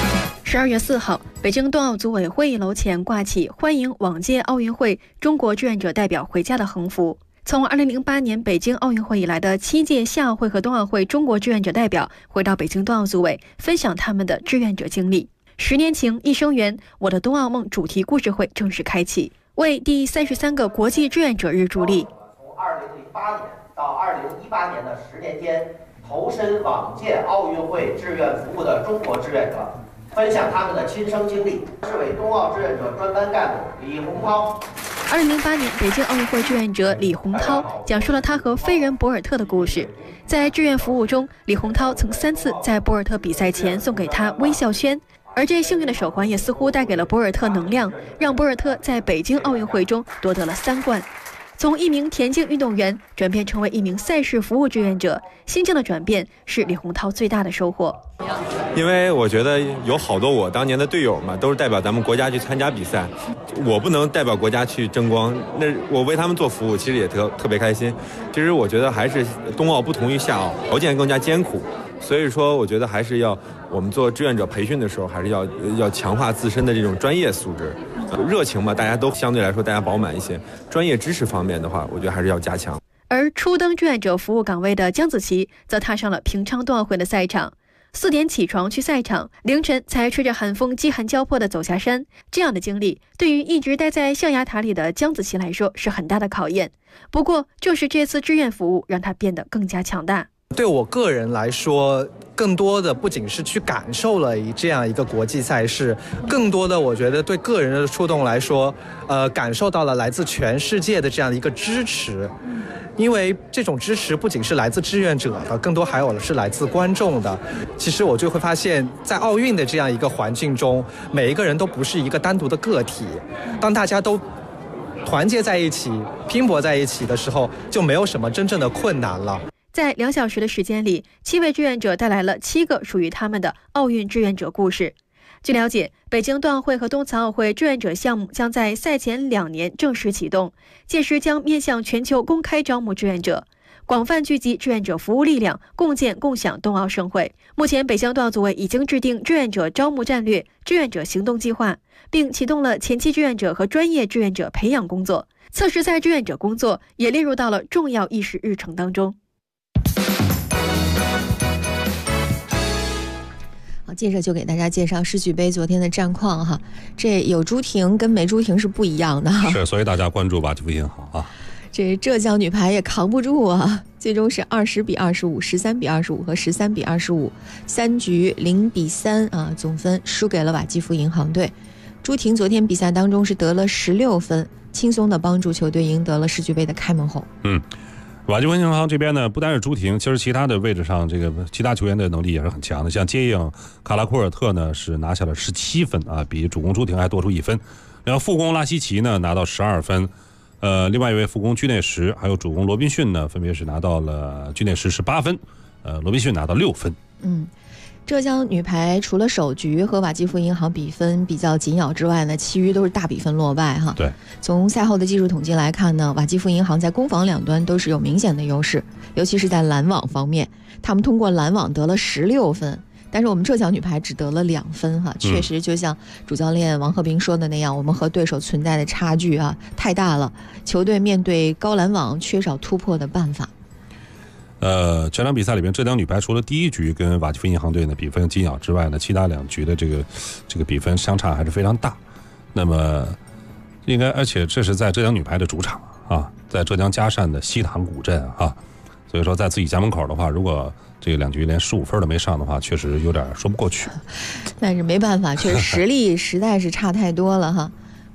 12月4号，北京冬奥组委会议楼前挂起欢迎往届奥运会中国志愿者代表回家的横幅。从2008年北京奥运会以来的7届夏奥会和冬奥会中国志愿者代表回到北京冬奥组委，分享他们的志愿者经历。10年情，一生缘，我的冬奥梦主题故事会正式开启，为第33个国际志愿者日助力。 从2008年到2018年的10年间，投身往届奥运会志愿服务的中国志愿者，分享他们的亲身经历。市委冬奥志愿者专班干部李洪涛。 2008年北京奥运会志愿者李洪涛讲述了他和飞人博尔特的故事。在志愿服务中，李洪涛曾3次在博尔特比赛前送给他微笑圈，而这幸运的手环也似乎带给了博尔特能量，让博尔特在北京奥运会中夺得了3冠。从一名田径运动员转变成为一名赛事服务志愿者，心境的转变是李洪涛最大的收获。 因为我觉得有好多我当年的队友嘛，都是代表咱们国家去参加比赛，我不能代表国家去争光，那我为他们做服务，其实也特别开心。其实我觉得还是冬奥不同于夏奥，条件更加艰苦，所以说我觉得还是要我们做志愿者培训的时候，还是要强化自身的这种专业素质。热情嘛，大家都相对来说大家饱满一些，专业知识方面的话，我觉得还是要加强。 而初登志愿者服务岗位的姜子琪则踏上了平昌冬奥会的赛场。4点起床去赛场，凌晨才吹着寒风饥寒交迫地走下山。这样的经历对于一直待在象牙塔里的姜子琪来说是很大的考验。不过就是这次志愿服务让他变得更加强大。 对我个人来说，更多的不仅是去感受了这样一个国际赛事，更多的我觉得对个人的触动来说，感受到了来自全世界的这样一个支持。因为这种支持不仅是来自志愿者的，更多还有是来自观众的。其实我就会发现，在奥运的这样一个环境中，每一个人都不是一个单独的个体。当大家都团结在一起、拼搏在一起的时候，就没有什么真正的困难了。 在2小时的时间里，7位志愿者带来了7个属于他们的奥运志愿者故事。据了解，北京冬奥会和冬残奥会志愿者项目将在赛前2年正式启动，届时将面向全球公开招募志愿者，广泛聚集志愿者服务力量，共建共享冬奥盛会。目前，北京冬奥组委已经制定志愿者招募战略、志愿者行动计划，并启动了前期志愿者和专业志愿者培养工作，测试赛志愿者工作也列入到了重要议事日程当中。 接着就给大家介绍世俱杯昨天的战况哈，这有朱婷跟没朱婷是不一样的哈。 是，所以大家关注吧，这不行好啊。 这浙江女排也扛不住啊，最终是20比25、13比25和13比25，3局0比3啊，总分输给了瓦基弗银行队。朱婷昨天比赛当中是得了16分，轻松的帮助球队赢得了世俱杯的开门红。 瓦基弗银行这边呢，不单是朱婷，其实其他的位置上，这个其他球员的能力也是很强的。像接应卡拉库尔特呢，是拿下了17分啊，比主攻朱婷还多出1分。然后副攻拉希奇呢拿到12分，另外一位副攻居内什还有主攻罗宾逊呢，分别是拿到了居内什18分，罗宾逊拿到6分。 浙江女排除了首局和瓦基弗银行比分比较紧咬之外呢，其余都是大比分落败哈。 对， 从赛后的技术统计来看呢，瓦基弗银行在攻防两端都是有明显的优势，尤其是在拦网方面，他们通过拦网得了16分，但是我们浙江女排只得了2分哈。确实就像主教练王鹤斌说的那样，我们和对手存在的差距啊太大了，球队面对高拦网缺少突破的办法。 这场比赛里边，浙江女排除了第一局跟瓦基弗银行队呢比分紧咬之外呢，其他2局的这个比分相差还是非常大。那么应该，而且这是在浙江女排的主场啊，在浙江嘉善的西塘古镇啊，所以说在自己家门口的话，如果这2局连15分都没上的话，确实有点说不过去。 但是没办法，确实实力实在是差太多了哈。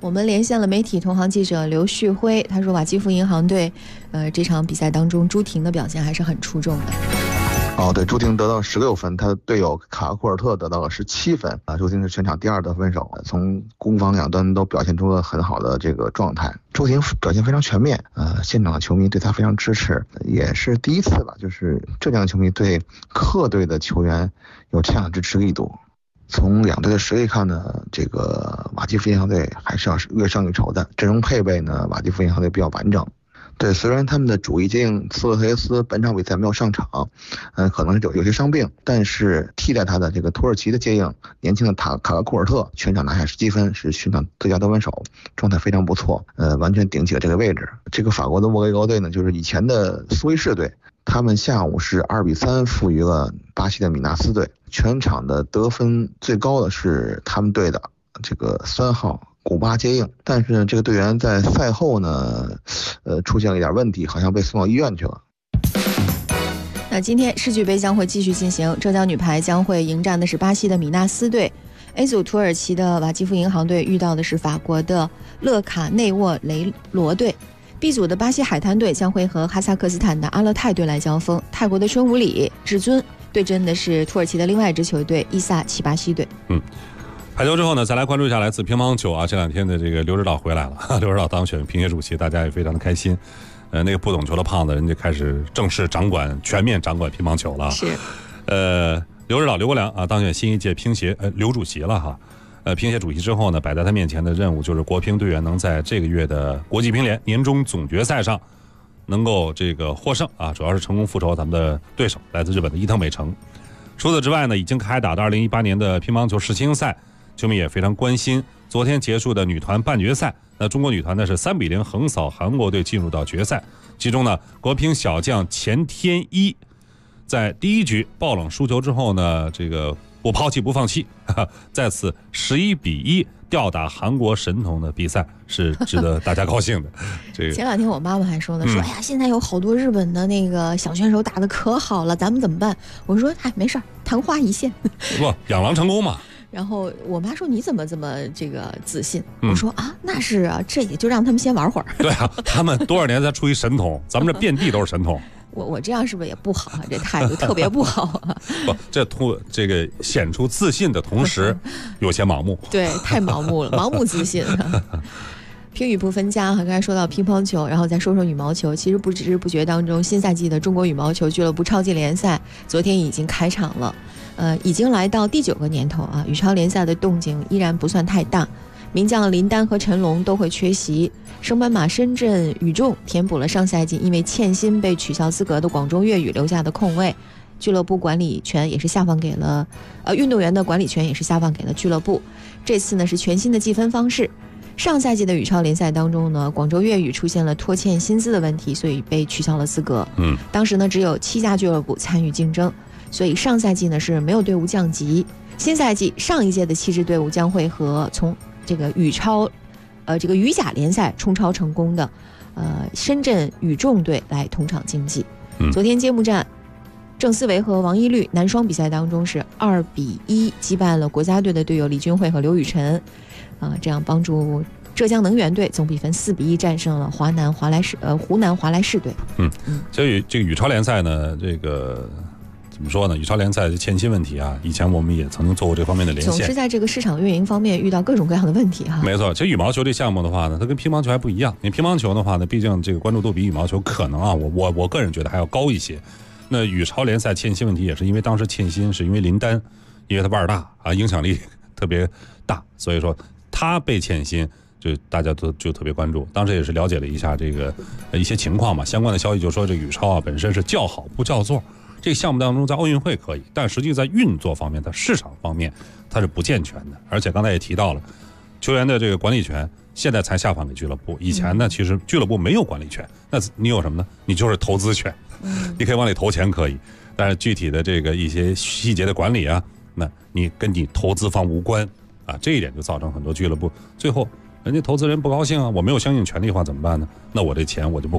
我们连线了媒体同行记者刘旭辉，他说瓦基弗银行队，这场比赛当中朱婷的表现还是很出众的。 对，朱婷得到16分，她的队友卡库尔特得到了17分啊。朱婷是全场第2得分手，从攻防两端都表现出了很好的这个状态。朱婷表现非常全面，现场的球迷对她非常支持，也是第一次吧，就是浙江球迷对客队的球员有这样的支持力度。从两队的实力看呢，这个瓦基弗银行队还是要略胜一筹的。阵容配备呢，瓦基弗银行队比较完整。对，虽然他们的主力接应斯洛特斯本场比赛没有上场，可能是有些伤病，但是替代他的这个土耳其的接应年轻的卡拉库尔特全场拿下17分，是全场最佳得分手，状态非常不错，完全顶起了这个位置。这个法国的沃雷高队呢，就是以前的苏黎世队，他们下午是2-3负于了巴西的米纳斯队，全场的得分最高的是他们队的这个3号古巴接应，但是呢，这个队员在赛后呢，出现了一点问题，好像被送到医院去了。 那今天世俱杯将会继续进行，浙江女排将会迎战的是巴西的米纳斯队。A 组土耳其的瓦基弗银行队遇到的是法国的勒卡内沃雷罗队。B 组的巴西海滩队将会和哈萨克斯坦的阿勒泰队来交锋，泰国的春武里至尊对阵的是土耳其的另外一支球队伊萨齐巴西队。 排球之后呢，再来关注一下来自乒乓球啊，这2天的这个刘指导回来了，刘指导当选评协主席，大家也非常的开心。那个不懂球的胖子，人家开始正式全面掌管乒乓球了。 是， 刘指导刘国梁啊当选新一届乒协刘主席了哈。乒协主席之后呢，摆在他面前的任务就是国乒队员能在这个月的国际乒联年终总决赛上能够这个获胜啊，主要是成功复仇咱们的对手来自日本的伊藤美诚。除此之外呢，已经开打的2018年的乒乓球世青赛，球迷也非常关心。昨天结束的女团半决赛，那中国女团呢是3-0横扫韩国队进入到决赛。其中呢，国乒小将钱天一在第1局爆冷输球之后呢，这个不抛弃不放弃，再次11-1吊打韩国神童的比赛是值得大家高兴的。这个前2天我妈妈还说呢，说哎呀，现在有好多日本的那个小选手打得可好了，咱们怎么办？我说没事儿，昙花一现。 不，养狼成功嘛。 然后我妈说你怎么这么这个自信？我说那是啊，这也就让他们先玩会儿。 对啊，他们多少年才出一神童，咱们这遍地都是神童。 我这样是不是也不好啊？这态度特别不好啊！ 不，这个显出自信的同时，有些盲目。 对，太盲目了，盲目自信。乒羽不分家哈，刚才说到乒乓球，然后再说说羽毛球。其实不知不觉当中，新赛季的中国羽毛球俱乐部超级联赛昨天已经开场了，已经来到第9个年头啊。羽超联赛的动静依然不算太大，名将林丹和陈龙都会缺席。升班马深圳羽众填补了上赛季因为欠薪被取消资格的广州粤语留下的空位，俱乐部管理权也是下放给了运动员的管理权也是下放给了俱乐部。这次呢是全新的计分方式。上赛季的羽超联赛当中呢，广州粤语出现了拖欠薪资的问题，所以被取消了资格。当时呢只有7家俱乐部参与竞争，所以上赛季呢是没有队伍降级。新赛季上一届的7支队伍将会和从这个羽超这个羽甲联赛冲超成功的深圳羽众队来同场竞技。昨天揭幕战，郑思维和王懿律男双比赛当中是2-1击败了国家队的队友李俊慧和刘雨辰，这样帮助浙江能源队总比分4-1战胜了湖南华莱士队。 所以这个羽超联赛呢，这个怎么说呢？羽超联赛的欠薪问题啊，以前我们也曾经做过这方面的连线， 总是在这个市场运营方面遇到各种各样的问题哈。 没错，其实羽毛球这项目的话呢，它跟乒乓球还不一样。因为乒乓球的话呢，毕竟这个关注度比羽毛球可能啊，我个人觉得还要高一些。那羽超联赛欠薪问题也是因为当时欠薪是因为林丹，因为他腕儿大啊，影响力特别大，所以说他被欠薪，就大家就特别关注。当时也是了解了一下这个一些情况嘛，相关的消息就说这羽超啊本身是叫好不叫座。这个项目当中在奥运会可以，但实际在运作方面它市场方面它是不健全的。而且刚才也提到了球员的这个管理权现在才下放给俱乐部，以前呢其实俱乐部没有管理权，那你有什么呢？你就是投资权，你可以往里投钱可以，但是具体的这个一些细节的管理啊，那你跟你投资方无关啊，这一点就造成很多俱乐部最后人家投资人不高兴啊，我没有相应权利的话怎么办呢？那我这钱我就不给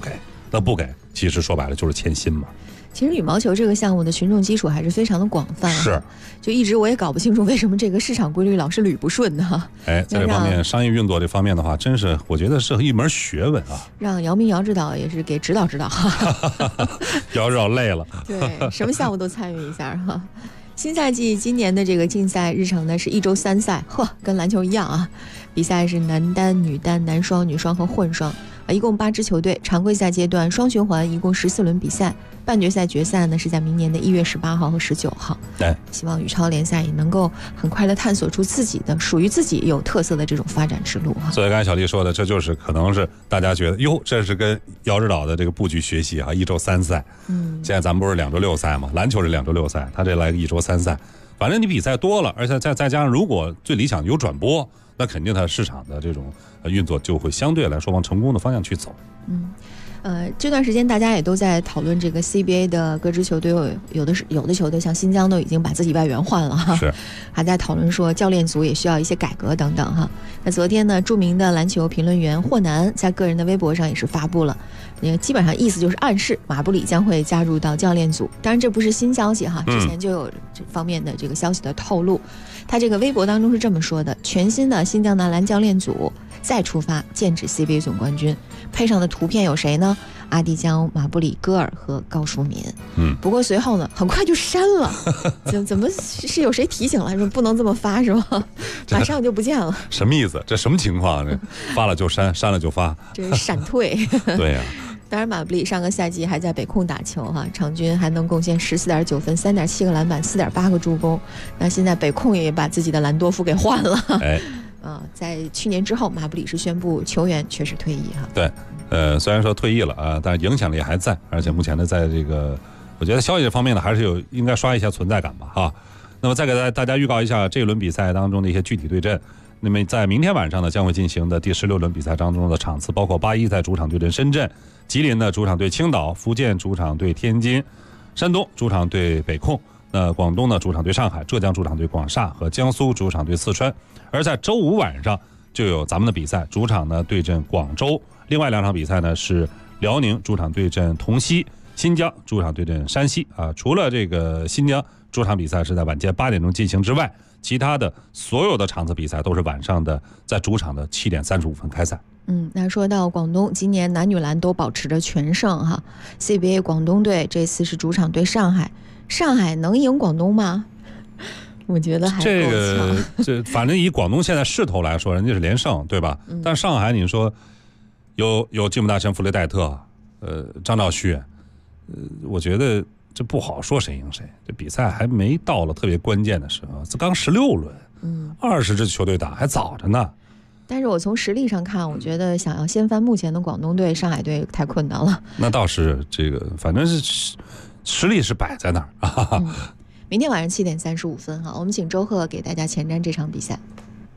那不给，其实说白了就是欠薪嘛。 其实羽毛球这个项目的群众基础还是非常的广泛， 是， 就一直我也搞不清楚为什么这个市场规律老是捋不顺呢？ 在这方面商业运作这方面的话，真是我觉得是一门学问啊。 让姚明姚指导也是给指导指导， 姚指导累了。 对，什么项目都参与一下哈。新赛季今年的这个竞赛日程呢是1周3赛，跟篮球一样啊。比赛是男单、女单、男双、女双和混双，一共8支球队。常规赛阶段双循环一共14轮比赛，半决赛决赛呢是在明年的1月18号和19号。 对， 希望羽超联赛也能够很快的探索出自己的属于自己有特色的这种发展之路哈。 所以刚才小丽说的，这就是可能是大家觉得哟，这是跟姚指导的这个布局学习啊，1周3赛。现在咱们不是2周6赛吗？篮球是2周6赛，他这来个1周3赛，反正你比赛多了，而且再加上如果最理想有转播，那肯定它市场的这种运作就会相对来说往成功的方向去走。 这段时间大家也都在讨论这个 CBA 的各支球队，有的球队像新疆都已经把自己外援换了哈， 是， 还在讨论说教练组也需要一些改革等等哈。那昨天呢，著名的篮球评论员霍南在个人的微博上也是发布了，基本上意思就是暗示马布里将会加入到教练组。当然这不是新消息哈，之前就有这方面的这个消息的透露。他这个微博当中是这么说的：全新的新疆男篮教练组再出发，剑指 CBA 总冠军。配上的图片有谁呢？阿迪江、马布里、戈尔和高淑敏。不过随后呢，很快就删了。怎么是有谁提醒了，说不能这么发是吗？马上就不见了。 什么意思？这什么情况？这发了就删，删了就发， 这是闪退。 对呀。 当然，马布里上个赛季还在北控打球哈，场均还能贡献14.9分、3.7个篮板、4.8个助攻。那现在北控也把自己的兰多夫给换了。在去年之后，马布里是宣布球员确实退役哈。 对，虽然说退役了啊，但是影响力还在，而且目前呢，在这个我觉得消息这方面呢，还是应该刷一下存在感吧哈。那么再给大家预告一下这一轮比赛当中的一些具体对阵。那么在明天晚上呢，将会进行的第16轮比赛当中的场次，包括81在主场对阵深圳，吉林的主场对青岛，福建主场对天津，山东主场对北控，广东呢主场对上海，浙江主场对广厦和江苏主场对四川。而在周五晚上就有咱们的比赛，主场呢对阵广州，另外2场比赛呢是辽宁主场对阵同曦，新疆主场对阵山西啊。除了这个新疆主场比赛是在晚间8点钟进行之外，其他的所有的场次比赛都是晚上的，在主场的7点35分开赛。 那说到广东，今年男女篮都保持着全胜哈。CBA 广东队这次是主场对上海，上海能赢广东吗？我觉得还够这反正以广东现在势头来说，人家是连胜，对吧？但上海你说有进步大神弗雷戴特，张兆旭，我觉得这不好说谁赢谁。这比赛还没到了特别关键的时候，这刚16轮，20支球队打还早着呢。 但是我从实力上看，我觉得想要掀翻目前的广东队、上海队太困难了。 那倒是这个，反正是实力是摆在那儿。 明天晚上7点35分哈，我们请周贺给大家前瞻这场比赛。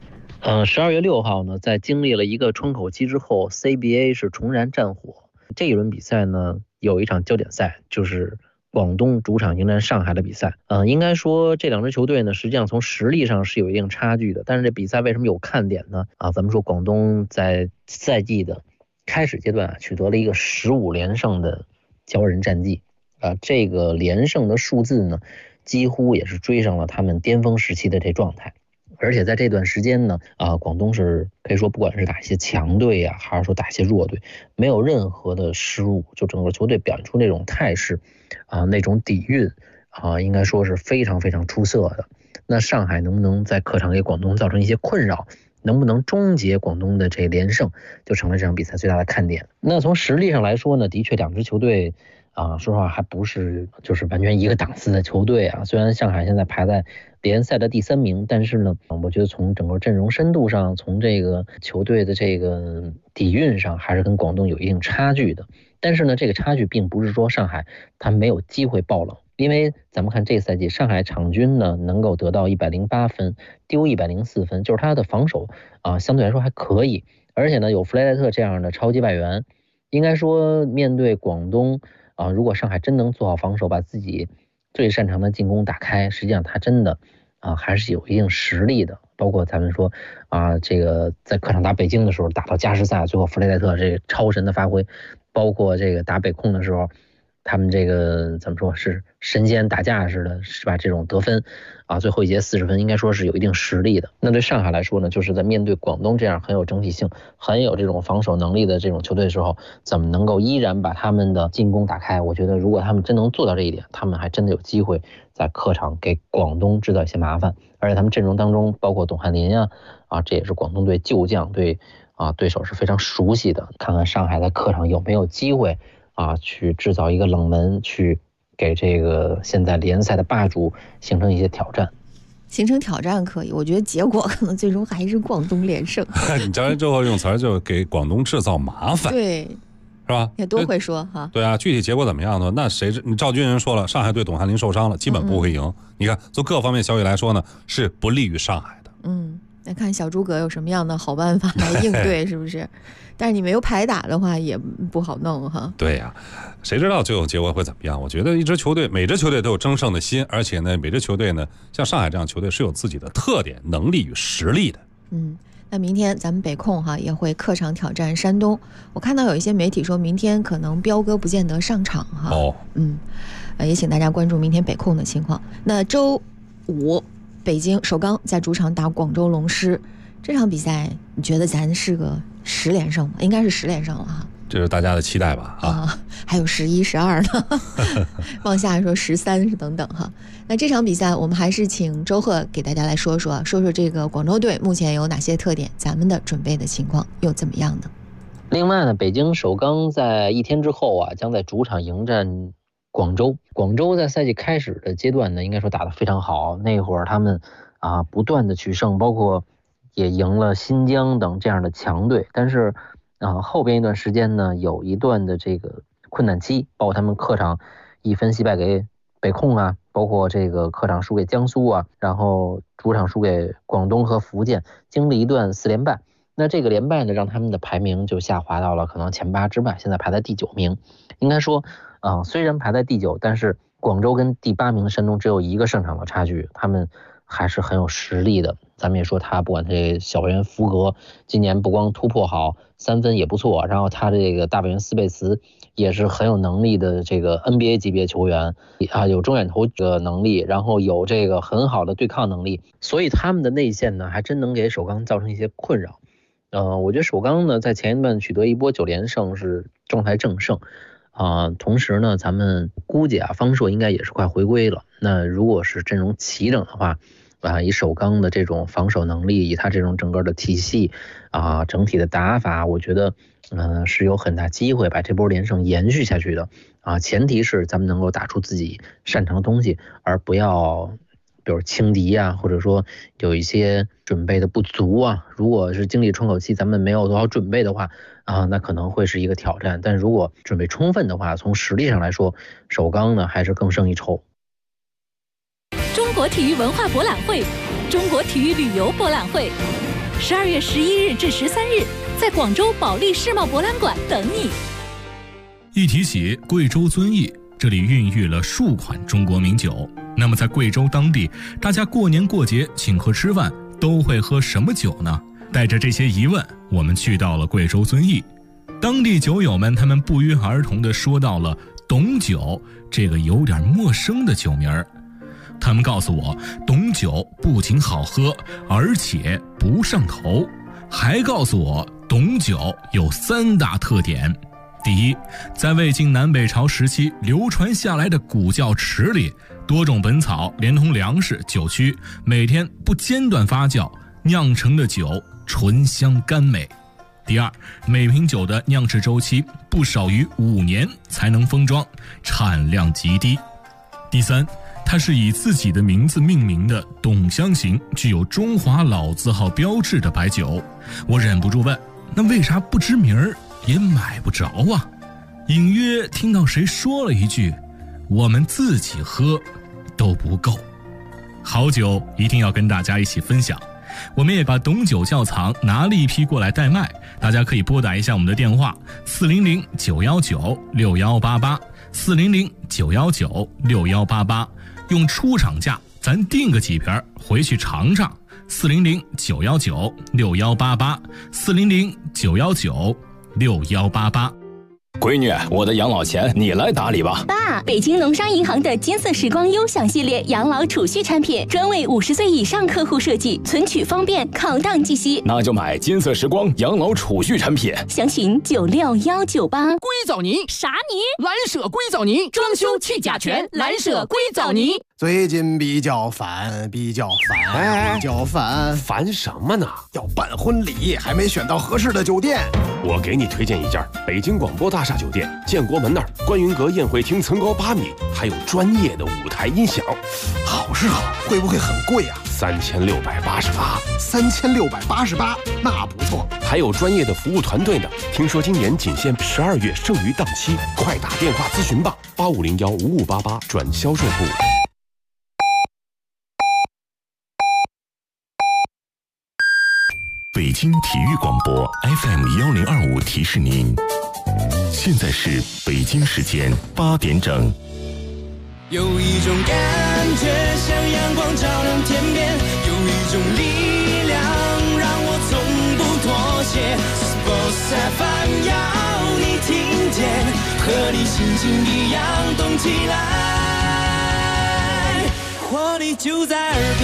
12月6号呢，在经历了一个窗口期之后 ，CBA 是重燃战火。这一轮比赛呢，有一场焦点赛，就是广东主场迎战上海的比赛。应该说这2支球队呢，实际上从实力上是有一定差距的。但是这比赛为什么有看点呢？咱们说广东在赛季的开始阶段取得了一个15连胜的骄人战绩。这个连胜的数字呢，几乎也是追上了他们巅峰时期的这状态。而且在这段时间呢，广东是可以说不管是打一些强队啊，还是说打一些弱队，没有任何的失误，就整个球队表现出那种态势那种底蕴应该说是非常非常出色的。那上海能不能在客场给广东造成一些困扰，能不能终结广东的这连胜，就成了这场比赛最大的看点。那从实力上来说呢，的确2支球队说实话还不是就是完全一个档次的球队啊。虽然上海现在排在联赛的第3名，但是呢，我觉得从整个阵容深度上，从这个球队的这个底蕴上，还是跟广东有一定差距的。但是呢，这个差距并不是说上海他没有机会爆冷，因为咱们看这个赛季上海场均呢能够得到108分，丢104分，就是他的防守相对来说还可以，而且呢有弗雷戴特这样的超级外援，应该说面对广东如果上海真能做好防守，把自己最擅长的进攻打开，实际上他真的还是有一定实力的。 包括咱们说这个在客场打北京的时候打到加时赛，最后弗雷戴特这个超神的发挥，包括这个打北控的时候，他们这个怎么说是神仙打架似的，是吧？这种得分最后一节40分应该说是有一定实力的。那对上海来说呢，就是在面对广东这样很有整体性、很有这种防守能力的这种球队的时候，怎么能够依然把他们的进攻打开？我觉得如果他们真能做到这一点，他们还真的有机会在客场给广东制造一些麻烦。而且他们阵容当中包括董翰林这也是广东队旧将，对对手是非常熟悉的。看看上海在客场有没有机会去制造一个冷门，去给这个现在联赛的霸主形成一些挑战。 形成挑战可以，我觉得结果可能最终还是广东连胜。 你教练最后用词就给广东制造麻烦， 对， 是吧？ 也多会说哈。 对啊，具体结果怎么样呢？那赵军人说了，上海队董翰林受伤了，基本不会赢。你看，从各方面消息来说呢，是不利于上海的。 那看小诸葛有什么样的好办法来应对，是不是？但是你没有排打的话，也不好弄哈。 对呀，谁知道最后结果会怎么样？我觉得每支球队都有争胜的心，而且呢，每支球队呢，像上海这样球队是有自己的特点、能力与实力的。 那明天咱们北控也会客场挑战山东。我看到有一些媒体说明天可能彪哥不见得上场哈。也请大家关注明天北控的情况。那周5，北京首钢在主场打广州龙狮，这场比赛你觉得咱是个10连胜吗？应该是10连胜了哈。 这是大家的期待吧？ 还有11、12呢，往下说13等等哈。那这场比赛我们还是请周贺给大家来说说这个广州队目前有哪些特点，咱们的准备的情况又怎么样呢？ 另外呢，北京首钢在1天之后将在主场迎战广州。广州在赛季开始的阶段呢，应该说打得非常好，那会儿他们不断的取胜，包括也赢了新疆等这样的强队。但是后边一段时间呢，有一段的这个困难期，包括他们客场1分惜败给北控包括这个客场输给江苏然后主场输给广东和福建，经历一段4连败。那这个连败呢，让他们的排名就下滑到了可能前8之外，现在排在第9名。应该说虽然排在第9，但是广州跟第8名的山东只有1个胜场的差距，他们还是很有实力的。咱们也说他不管这小外援福格今年不光突破好，3分也不错，然后他这个大外援斯贝茨也是很有能力的这个 NBA 级别球员有中远投的能力，然后有这个很好的对抗能力，所以他们的内线呢还真能给首钢造成一些困扰。我觉得首钢呢在前一段取得一波9连胜是状态正盛同时呢咱们估计方硕应该也是快回归了。那如果是阵容齐整的话以首钢的这种防守能力，以他这种整个的体系整体的打法，我觉得是有很大机会把这波连胜延续下去的前提是咱们能够打出自己擅长的东西，而不要比如轻敌或者说有一些准备的不足如果是经历窗口期咱们没有多少准备的话那可能会是一个挑战。但如果准备充分的话，从实力上来说，首钢呢还是更胜一筹。 中国体育文化博览会、中国体育旅游博览会，12月11日至13日，在广州保利世贸博览馆等你。 一提起贵州遵义，这里孕育了数款中国名酒。那么在贵州当地，大家过年过节请客吃饭都会喝什么酒呢？带着这些疑问，我们去到了贵州遵义。当地酒友们他们不约而同地说到了董酒这个有点陌生的酒名儿。他们告诉我，董酒不仅好喝，而且不上头，还告诉我董酒有3大特点。第一，在魏晋南北朝时期流传下来的古窖池里，多种本草连同粮食、酒曲，每天不间断发酵酿成的酒醇香甘美。第二，每瓶酒的酿制周期不少于5年才能封装，产量极低。第三，它是以自己的名字命名的董香型，具有中华老字号标志的白酒。我忍不住问，那为啥不知名儿也买不着啊？隐约听到谁说了一句，我们自己喝都不够。好酒一定要跟大家一起分享，我们也把董酒窖藏拿了一批过来代卖，大家可以拨打一下我们的电话400-919-6188 400-919-6188，用出厂价咱订个几瓶回去尝尝， ，400-919-6188，400-919-6188。 闺女，我的养老钱你来打理吧。 爸，北京农商银行的金色时光优享系列养老储蓄产品，专为50岁以上客户设计，存取方便，考档即息。 那就买金色时光养老储蓄产品， 详询96198。 硅藻泥啥泥？ 蓝舍硅藻泥，装修去甲醛，蓝舍硅藻泥。 最近比较烦， 烦什么呢？ 要办婚礼，还没选到合适的酒店。 我给你推荐一家北京广播大厦酒店，建国门那儿观云阁宴会厅层高8米，还有专业的舞台音响。 好是好，会不会很贵啊 ？3688， 那不错。 还有专业的服务团队呢。听说今年仅限12月剩余档期，快打电话咨询吧，85015588转销售部。 北京体育广播 FM1025提示您，现在是北京时间8点整。 有一种感觉像阳光照亮天边，有一种力量让我从不妥协。Sports FM 要你听见，和你心情一样动起来，活力就在耳边。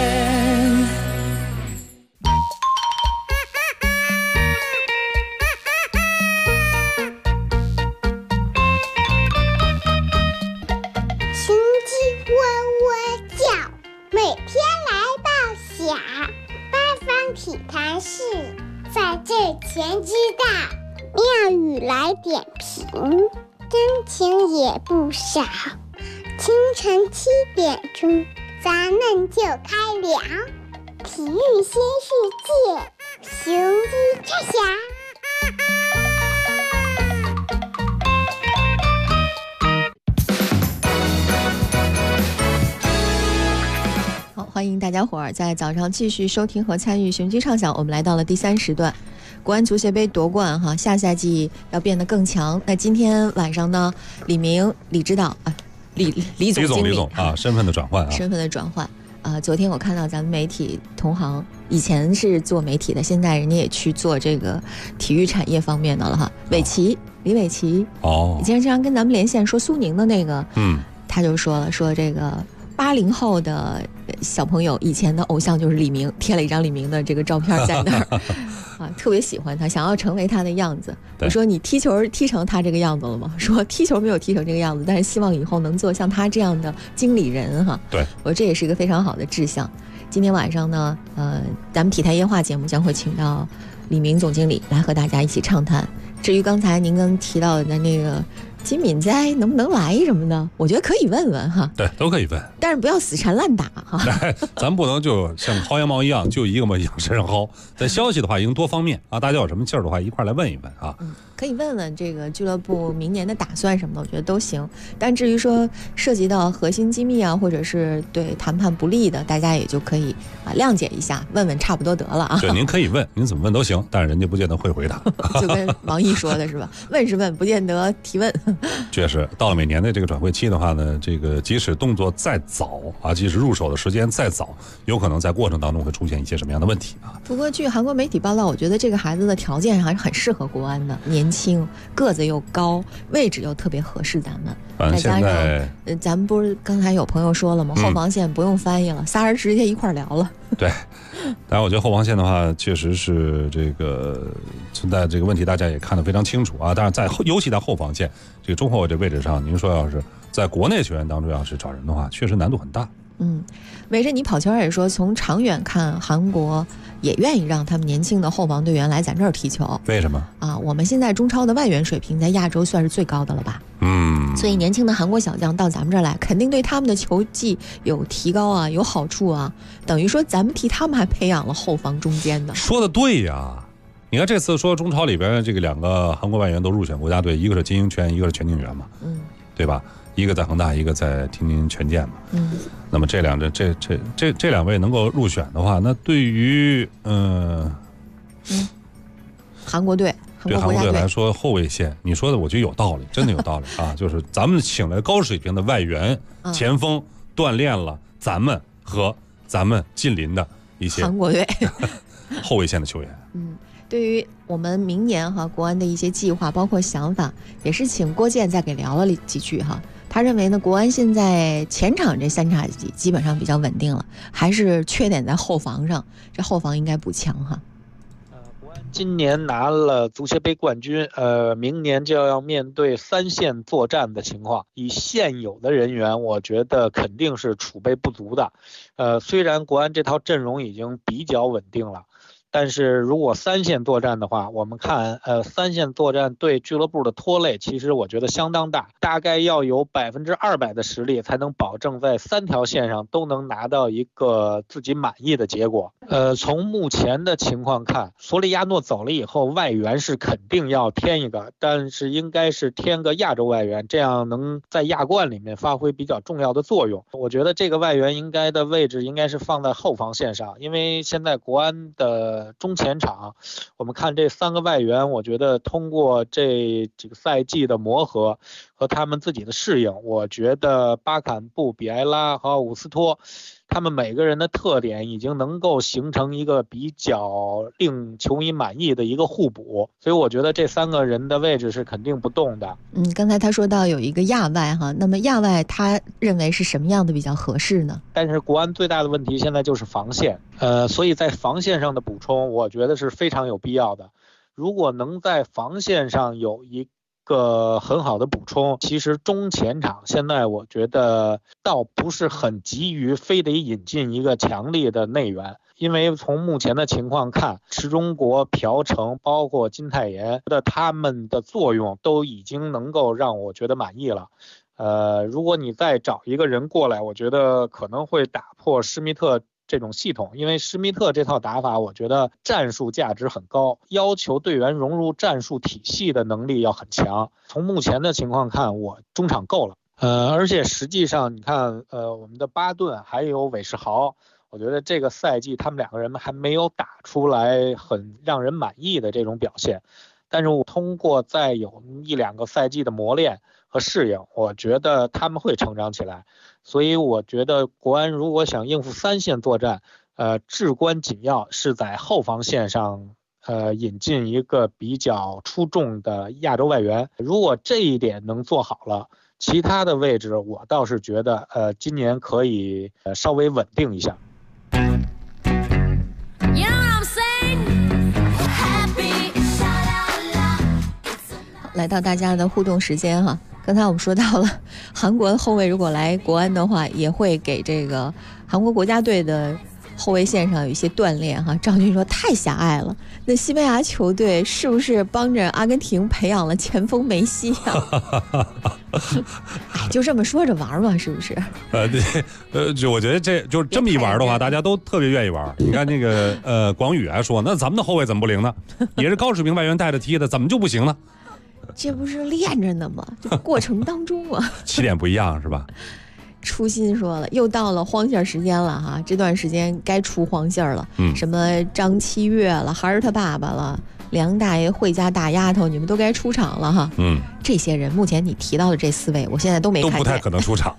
体坛事，在这前知道，妙语来点评，真情也不少。清晨7点钟，咱们就开聊体育新世界，雄鸡拆匣。 欢迎大家伙儿在早上继续收听和参与雄鸡畅想。我们来到了第3时段，国安足协杯夺冠哈，下赛季要变得更强。那今天晚上呢，李明李指导啊，李总啊，身份的转换。 昨天我看到咱们媒体同行，以前是做媒体的，现在人家也去做这个体育产业方面的了哈。李伟奇以前经常跟咱们连线说苏宁的那个，他就说了，说这个80后的小朋友以前的偶像就是李明，贴了一张李明的这个照片在那儿啊，特别喜欢他，想要成为他的样子。我说你踢球踢成他这个样子了吗？说踢球没有踢成这个样子，但是希望以后能做像他这样的经理人哈。 对， 我说这也是一个非常好的志向。今天晚上呢，咱们体坛夜话节目将会请到李明总经理来和大家一起畅谈。至于刚才您刚提到的那个金敏哉能不能来什么的，我觉得可以问问哈。 对，都可以问， 但是不要死缠烂打哈。 咱不能就像薅羊毛一样，就一个毛往身上薅。但消息的话，应多方面啊，大家有什么劲儿的话，一块来问一问啊。 可以问问这个俱乐部明年的打算什么的，我觉得都行。但至于说涉及到核心机密啊，或者是对谈判不利的，大家也就可以谅解一下，问问差不多得了啊。 对，您可以问，您怎么问都行，但是人家不见得会回答。 就跟王毅说的是吧？问是问，不见得提问。 确实，到了每年的这个转会期的话呢，这个即使动作再早啊，即使入手的时间再早，有可能在过程当中会出现一些什么样的问题啊？ 不过据韩国媒体报道，我觉得这个孩子的条件还是很适合国安的，年轻，个子又高，位置又特别合适咱们。 再加上咱们不是刚才有朋友说了吗？后防线不用翻译了，仨人直接一块聊了。 对，当然我觉得后防线的话，确实是这个存在这个问题，大家也看得非常清楚啊。但是尤其在后防线这个中后卫这位置上，您说要是在国内球员当中要是找人的话，确实难度很大。 围着你跑球也说，从长远看，韩国也愿意让他们年轻的后防队员来咱这儿踢球。 为什么啊？我们现在中超的外援水平在亚洲算是最高的了吧？所以年轻的韩国小将到咱们这儿来，肯定对他们的球技有提高啊，有好处啊。等于说咱们替他们还培养了后防中坚的。 说的对呀，你看这次说中超里边这个2个韩国外援都入选国家队，一个是金英权，一个是全景元嘛，对吧？一个在恒大，一个在天津权健嘛。那么这两位能够入选的话，那对于韩国队。 对韩国队来说，后卫线你说的我觉得有道理，真的有道理啊！就是咱们请来高水平的外援前锋，锻炼了咱们和咱们近邻的一些韩国队后卫线的球员。 对于我们明年国安的一些计划包括想法，也是请郭健再给聊了几句哈。他认为呢，国安现在前场这三叉戟基本上比较稳定了，还是缺点在后防上，这后防应该补强哈。 国安今年拿了足协杯冠军，明年就要面对3线作战的情况，以现有的人员，我觉得肯定是储备不足的。虽然国安这套阵容已经比较稳定了，但是如果3线作战的话，我们看3线作战对俱乐部的拖累，其实我觉得相当大，大概要有200%的实力才能保证在3条线上都能拿到一个自己满意的结果。从目前的情况看，索里亚诺走了以后，外援是肯定要添一个，但是应该是添个亚洲外援，这样能在亚冠里面发挥比较重要的作用。我觉得这个外援应该的位置应该是放在后防线上，因为现在国安的中前场，我们看这3个外援，我觉得通过这几个赛季的磨合和他们自己的适应，我觉得巴坎布、比埃拉和伍斯托，他们每个人的特点已经能够形成一个比较令球迷满意的一个互补，所以我觉得这3个人的位置是肯定不动的。 刚才他说到有一个亚外哈，那么亚外他认为是什么样的比较合适呢？ 但是国安最大的问题现在就是防线，所以在防线上的补充，我觉得是非常有必要的。如果能在防线上有一个很好的补充，其实中前场现在我觉得倒不是很急于非得引进一个强力的内援，因为从目前的情况看，池忠国、朴成包括金泰妍的他们的作用都已经能够让我觉得满意了。如果你再找一个人过来，我觉得可能会打破施密特这种系统，因为施密特这套打法我觉得战术价值很高，要求队员融入战术体系的能力要很强。从目前的情况看，我中场够了。而且实际上你看我们的巴顿还有韦世豪，我觉得这个赛季他们2个人还没有打出来很让人满意的这种表现，但是我通过再有1-2个赛季的磨练和适应，我觉得他们会成长起来。所以我觉得国安如果想应付3线作战，至关紧要是在后防线上引进一个比较出众的亚洲外援。如果这一点能做好了，其他的位置我倒是觉得今年可以稍微稳定一下。 来到大家的互动时间哈，刚才我们说到了韩国的后卫如果来国安的话，也会给这个韩国国家队的后卫线上有一些锻炼哈。赵军说太狭隘了，那西班牙球队是不是帮着阿根廷培养了前锋梅西啊？哎，就这么说着玩嘛，是不是？ 对，就我觉得就是这么一玩的话，大家都特别愿意玩。你看那个广宇还说，那咱们的后卫怎么不灵呢？也是高水平外援带着踢的，怎么就不行呢？ 这不是练着呢吗？这过程当中啊， 起点不一样是吧？ 初心说了，又到了黄线时间了哈，这段时间该出黄线了。什么张七月了，孩儿他爸爸了，梁大爷、惠家大丫头，你们都该出场了哈。这些人目前你提到的这4位，我现在都没看见， 都不太可能出场。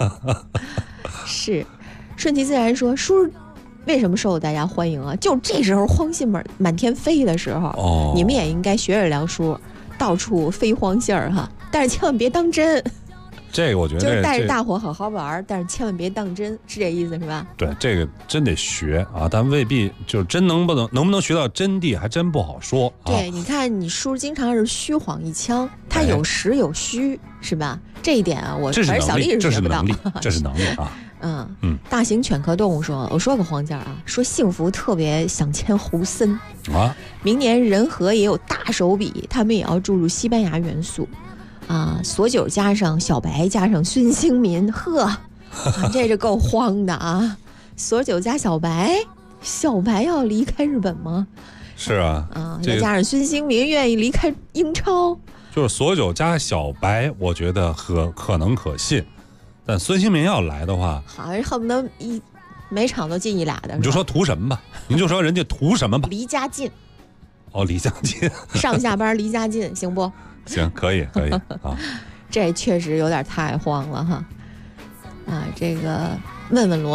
是，顺其自然说，叔为什么受大家欢迎啊？就这时候荒信满天飞的时候，你们也应该学着梁叔。到处飞黄线儿哈，但是千万别当真。 这个我觉得就是带着大伙好好玩，但是千万别当真，是这意思是吧？ 对，这个真得学啊，但未必就真能不能学到真谛，还真不好说。 对，你看你叔经常是虚晃一枪，他有实有虚，是吧？这一点啊，我反正小丽是学不到。 这是能力啊。 大型犬科动物说，我说个黄件啊，说幸福特别想签胡森啊， 明年人和也有大手笔，他们也要注入西班牙元素啊，索九加上小白加上孙兴民，这够慌的啊！索九加小白要离开日本吗？ 是啊， 再加上孙兴民愿意离开英超， 就是索九加小白，我觉得可能可信。但孙兴民要来的话， 好像恨不得每场都进1-2的。 你就说图什么吧，您就说人家图什么吧。 离家近。 离家近。 上下班离家近，行不？ 行，可以啊。 这确实有点太慌了哈。这个问问罗总，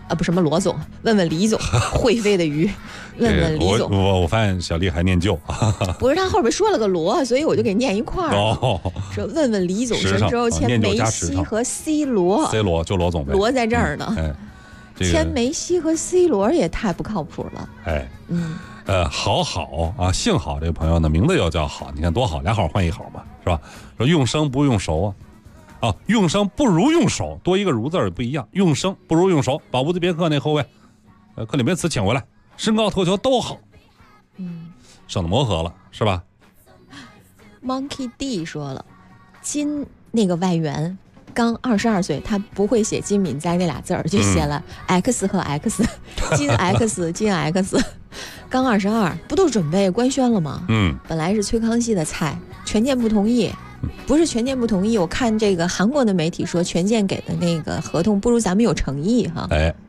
不什么罗总，问问李总，会飞的鱼，问问李总。 我发现小丽还念旧， 不是他后边说了个罗，所以我就给念一块儿。说问问李总什么时候签梅西和 C 罗 ？C 罗就罗总呗， 罗在这儿呢。签梅西和 C 罗也太不靠谱了。 好啊，姓郝这个朋友呢，名字又叫好，你看多好，俩好换一好嘛，是吧？说用生不用熟啊，用生不如用熟，多一个如字儿不一样，用生不如用熟。把乌兹别克那后卫，克里梅茨请回来，身高头球都好，省得磨合了，是吧 ？Monkey D 说了，金那个外援刚22岁，他不会写金敏哉那俩字儿，就写了 X 和 X， 金 X 金 X。刚22，不都准备官宣了吗？本来是崔康熙的菜，权健不同意，不是权健不同意，我看这个韩国的媒体说权健给的那个合同不如咱们有诚意哈。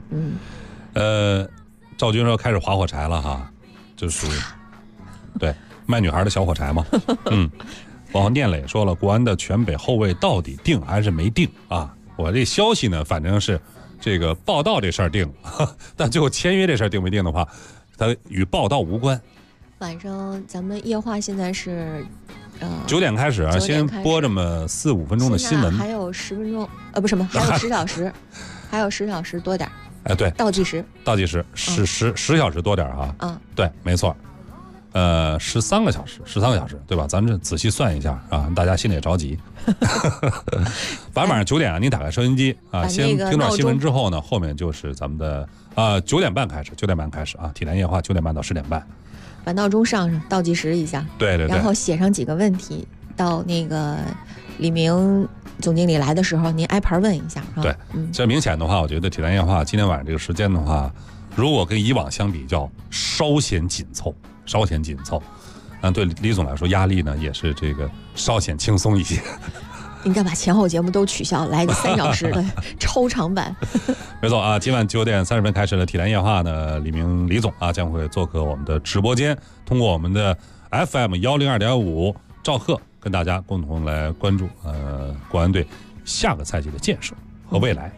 赵军说开始划火柴了哈，就是对卖女孩的小火柴嘛。网红聂磊说了，国安的全北后卫到底定还是没定啊？我这消息呢，反正是这个报道这事儿定了，但最后签约这事儿定没定的话，它与报道无关。 晚上咱们夜话现在是 9点开始啊，先播这么4、5分钟的新闻， 还有10分钟，不什么，还有10小时，还有10小时多点。 对， 倒计时 10小时多点啊。对，没错。13个小时，对吧？咱们仔细算一下啊，大家心里也着急。晚上9点啊，您打开收音机啊，先听段新闻之后呢，后面就是咱们的9点半开始啊，体坛夜话9点半到10点半， 把闹钟上倒计时一下， 对， 然后写上几个问题，到那个李明总经理来的时候，您挨盘问一下。 对，这明显的话，我觉得体坛夜话今天晚上这个时间的话，如果跟以往相比较，稍显紧凑。对李总来说，压力呢也是这个稍显轻松一些。 应该把前后节目都取消，来个3小时的超长版。 没错啊，今晚9点30分开始的体坛夜话呢，李总啊将会做客我们的直播间，通过我们的 FM 102.5兆赫，跟大家共同来关注国安队下个赛季的建设和未来。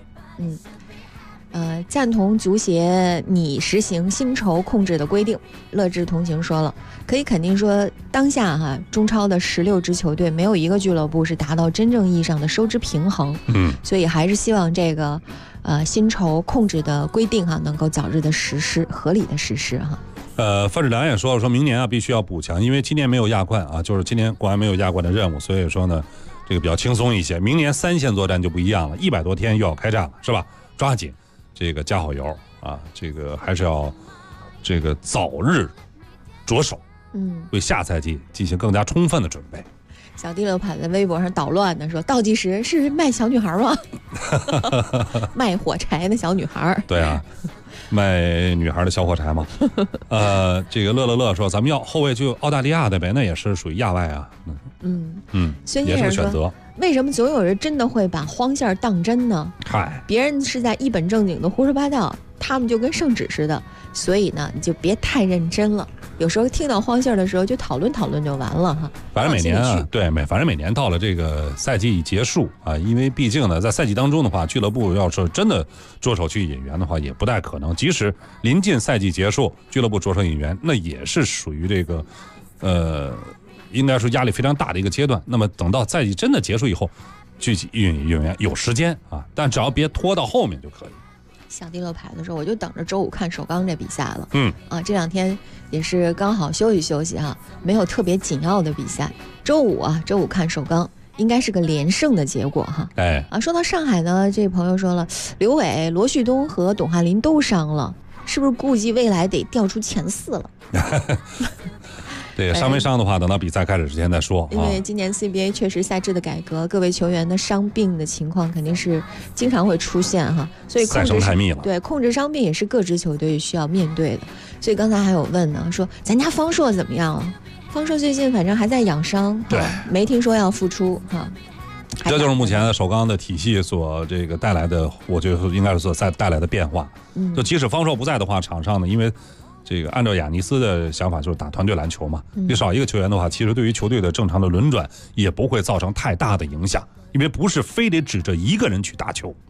赞同足协拟实行薪酬控制的规定。乐之同行说了，可以肯定说，当下中超的16支球队没有一个俱乐部是达到真正意义上的收支平衡。所以还是希望这个薪酬控制的规定能够早日的实施，合理的实施范志良也说明年啊必须要补强，因为今年没有亚冠啊，就是今年国安没有亚冠的任务，所以说呢这个比较轻松一些。明年3线作战就不一样了，100多天又要开战了，是吧？抓紧这个加好油啊，这个还是要这个早日着手，为下赛季进行更加充分的准备。 小地六盘在微博上捣乱的说，倒计时是卖小女孩吗？卖火柴的小女孩。对啊， 卖女孩的小火柴嘛。这个乐说，咱们要后卫就澳大利亚的呗，那也是属于亚外啊。也是个选择。 为什么总有人真的会把荒线当真呢？别人是在一本正经的胡说八道，他们就跟圣旨似的。所以呢，你就别太认真了。有时候听到荒线的时候，就讨论讨论就完了哈。 反正每年反正每年到了这个赛季一结束啊，因为毕竟呢，在赛季当中的话，俱乐部要是真的着手去引援的话，也不太可能。即使临近赛季结束，俱乐部着手引援，那也是属于这个应该说压力非常大的一个阶段。那么等到赛季真的结束以后，具体引援有时间啊，但只要别拖到后面就可以。 小第六排的时候，我就等着周5看首钢这比赛了。这2天也是刚好休息休息哈，没有特别紧要的比赛。周5看首钢，应该是个连胜的结果哈。说到上海呢，这朋友说了，刘伟、罗旭东和董翰林都伤了，是不是估计未来得掉出前4了？ 对，伤没伤的话，等到比赛开始之前再说。 因为今年 CBA 确实赛制的改革，各位球员的伤病的情况肯定是经常会出现哈，所以赛程太密了。 对，控制伤病也是各支球队需要面对的。所以刚才还有问呢，说咱家方硕怎么样了？方硕最近反正还在养伤，对，没听说要复出哈。 这就是目前首钢的体系所这个带来的，我觉得应该是所带来的变化。就即使方硕不在的话，场上呢，因为这个按照亚尼斯的想法，就是打团队篮球嘛。你少一个球员的话，其实对于球队的正常的轮转也不会造成太大的影响，因为不是非得指着一个人去打球。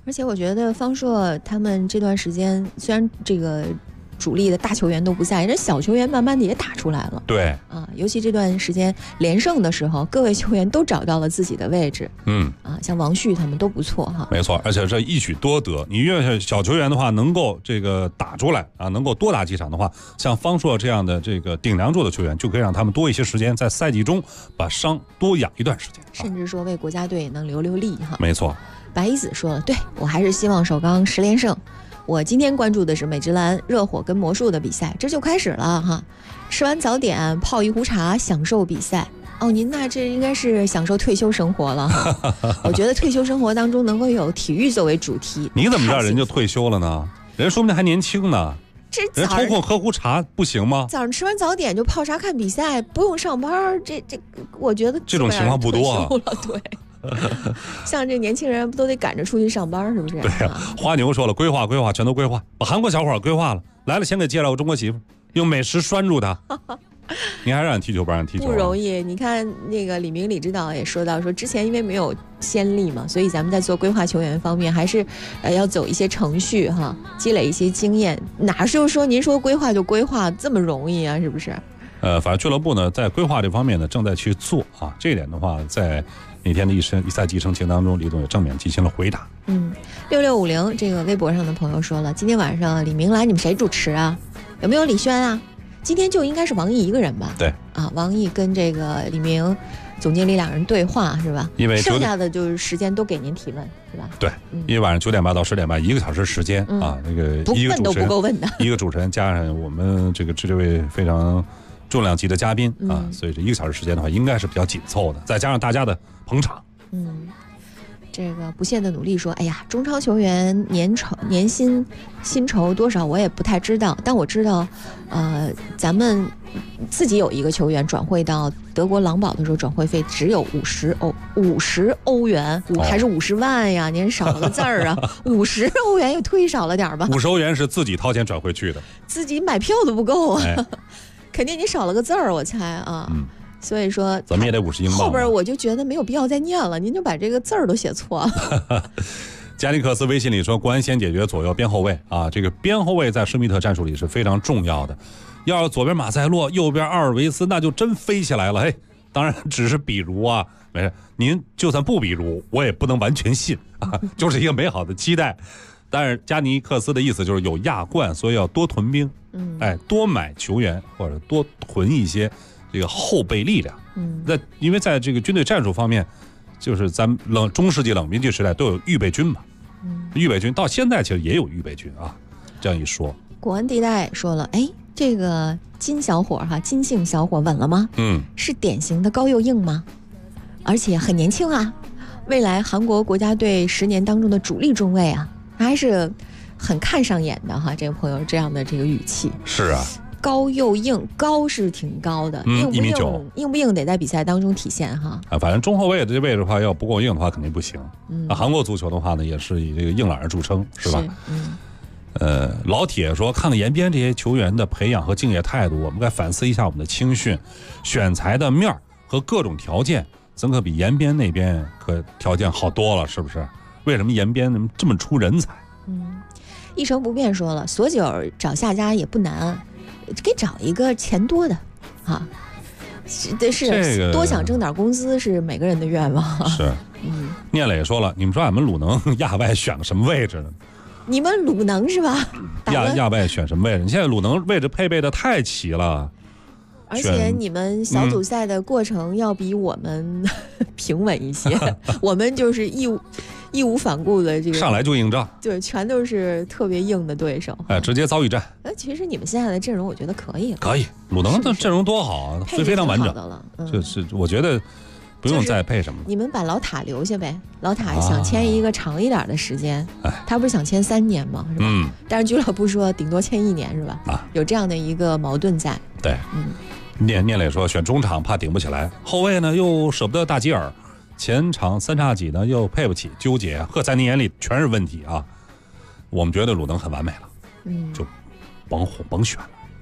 而且我觉得方硕他们这段时间虽然这个主力的大球员都不在，人小球员慢慢的也打出来了。 对啊，尤其这段时间连胜的时候，各位球员都找到了自己的位置。像王旭他们都不错哈。 没错，而且这一举多得。你越是小球员的话，能够这个打出来啊，能够多打几场的话，像方硕这样的这个顶梁柱的球员，就可以让他们多一些时间在赛季中把伤多养一段时间， 甚至说为国家队能留力哈。 没错。 白一子说了，对，我还是希望首钢10连胜。我今天关注的是美职篮热火跟魔术的比赛，这就开始了哈。吃完早点泡一壶茶，享受比赛。哦，您那这应该是享受退休生活了哈。我觉得退休生活当中能够有体育作为主题。 你怎么知道人就退休了呢？人说不定还年轻呢。人抽空喝壶茶不行吗？ 早上吃完早点就泡茶看比赛，不用上班，这我觉得这种情况不多啊。 对。像这年轻人不都得赶着出去上班，是不是？ 对啊，花牛说了，规划全都规划，把韩国小伙规划了，来了先给介绍个中国媳妇，用美食拴住他。你还让人踢球不让人踢球， 不容易。你看那个李明李指导也说到，说之前因为没有先例嘛，所以咱们在做规划球员方面还是要走一些程序哈，积累一些经验。哪是说您说规划就规划这么容易啊？是不是？ 反正俱乐部呢在规划这方面呢正在去做啊，这一点的话在那天的一赛季申请当中，李总也正面进行了回答。 6650这个微博上的朋友说了，今天晚上李明来，你们谁主持啊？有没有李轩啊？今天就应该是王毅一个人吧？ 对啊，王毅跟这个李明总经理两人对话是吧？ 因为剩下的就是时间都给您提问是吧？ 对，因为晚上9点半到10点半1个小时时间啊，那个一个主持人问都不够问的， 一个主持人加上我们这位非常重量级的嘉宾啊，所以这1个小时时间的话，应该是比较紧凑的，再加上大家的捧场。 这个不懈的努力说，哎呀，中超球员年薪薪酬多少我也不太知道，但我知道，咱们自己有一个球员转会到德国狼堡的时候，转会费只有50欧元，还是50万呀？您少了个字儿啊，50欧元也忒少了点吧 ？50欧元是自己掏钱转会去的， 自己买票都不够啊，肯定你少了个字儿，我猜啊。所以说咱们也得50英镑。 后边我就觉得没有必要再念了，您就把这个字儿都写错了。 加尼克斯微信里说，国安先解决左右边后卫啊，这个边后卫在施密特战术里是非常重要的。要是左边马塞洛，右边阿尔维斯，那就真飞起来了。嘿，当然只是比如啊，没事，您就算不比如，我也不能完全信啊，就是一个美好的期待。但是加尼克斯的意思就是有亚冠，所以要多屯兵，多买球员或者多囤一些这个后备力量。那因为在这个军队战术方面，就是咱们中世纪冷兵器时代都有预备军嘛，预备军到现在其实也有预备军啊。这样一说， 国安地带说了，哎，这个金小伙哈，金姓小伙稳了吗？是典型的高又硬吗？而且很年轻啊，未来韩国国家队10年当中的主力中卫啊，还是很看上眼的哈。这个朋友这样的这个语气是啊。 高又硬，高是挺高的，硬不硬？硬不硬得在比赛当中体现哈。 反正中后卫这位置的话，要不够硬的话肯定不行。韩国足球的话呢，也是以这个硬朗而著称，是吧？老铁说，看看延边这些球员的培养和敬业态度，我们该反思一下我们的青训选材的面和各种条件，怎可比延边那边可条件好多了？是不是？为什么延边这么出人才？ 一成不变说了，索九找下家也不难。给找一个钱多的啊，是多想挣点工资是每个人的愿望。 是，聂磊说了，你们说俺们鲁能亚外选个什么位置呢？ 你们鲁能是吧？ 亚外选什么位置？你现在鲁能位置配备的太齐了， 而且你们小组赛的过程要比我们平稳一些，我们就是义无反顾的这个上来就硬仗， 对，全都是特别硬的对手， 直接遭遇战。 其实你们现在的阵容，我觉得可以了。 可以，鲁能的阵容多好啊，非常完整的了。 就是我觉得不用再配什么。 你们把老塔留下呗，老塔想签一个长一点的时间，他不是想签3年吗？是吧？但是俱乐部说顶多签1年，是吧？有这样的一个矛盾在。 对，聂磊说选中场怕顶不起来，后卫呢又舍不得大吉尔。前场3叉戟呢又配不起，纠结啊，在你眼里全是问题啊。我们觉得鲁能很完美了，就甭选了。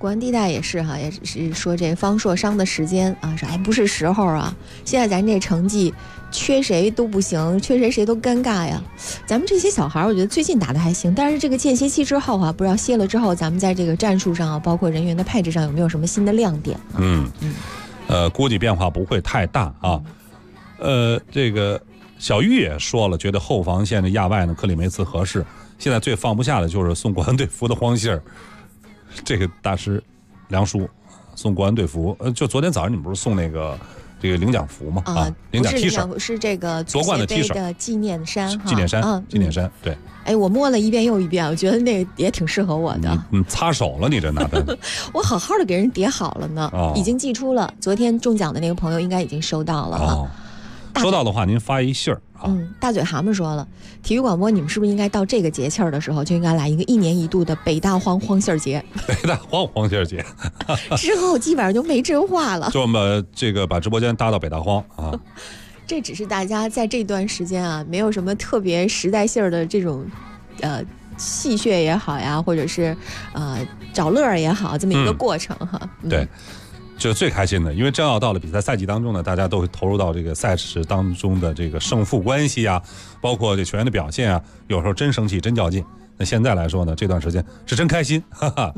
国安地带也是哈，也是说这方硕伤的时间啊，说不是时候啊，现在咱这成绩缺谁都不行，缺谁都尴尬呀。咱们这些小孩我觉得最近打得还行，但是这个间歇期之后啊，不知道歇了之后咱们在这个战术上啊，包括人员的配置上有没有什么新的亮点啊？ 估计变化不会太大啊。这个小玉也说了，觉得后防线的亚外呢克里梅茨合适，现在最放不下的就是送国安队服的黄信儿。这个大师梁叔送国安队服，就昨天早上你们不是送那个这个领奖服吗？领奖 T 恤是这个夺冠的 T 恤的纪念衫， 纪念衫，纪念衫，对。 哎，我摸了一遍又一遍，我觉得那个也挺适合我的。 擦手了，你这拿的？ 我好好的给人叠好了呢，已经寄出了。昨天中奖的那个朋友应该已经收到了收到的话，您发一信儿啊。 大嘴蛤蟆说了，体育广播你们是不是应该到这个节气儿的时候就应该来一个1年1度的北大荒信儿节？ 北大荒信儿节之后基本上就没真话了。 就我们这个把直播间搭到北大荒啊。 这只是大家在这段时间啊，没有什么特别时代性的这种戏谑也好呀，或者是找乐也好，这么一个过程哈。 对。就是最开心的，因为正要到了比赛赛季当中呢，大家都会投入到这个赛事当中的这个胜负关系啊，包括这球员的表现啊，有时候真生气真较劲。那现在来说呢，这段时间是真开心，哈哈。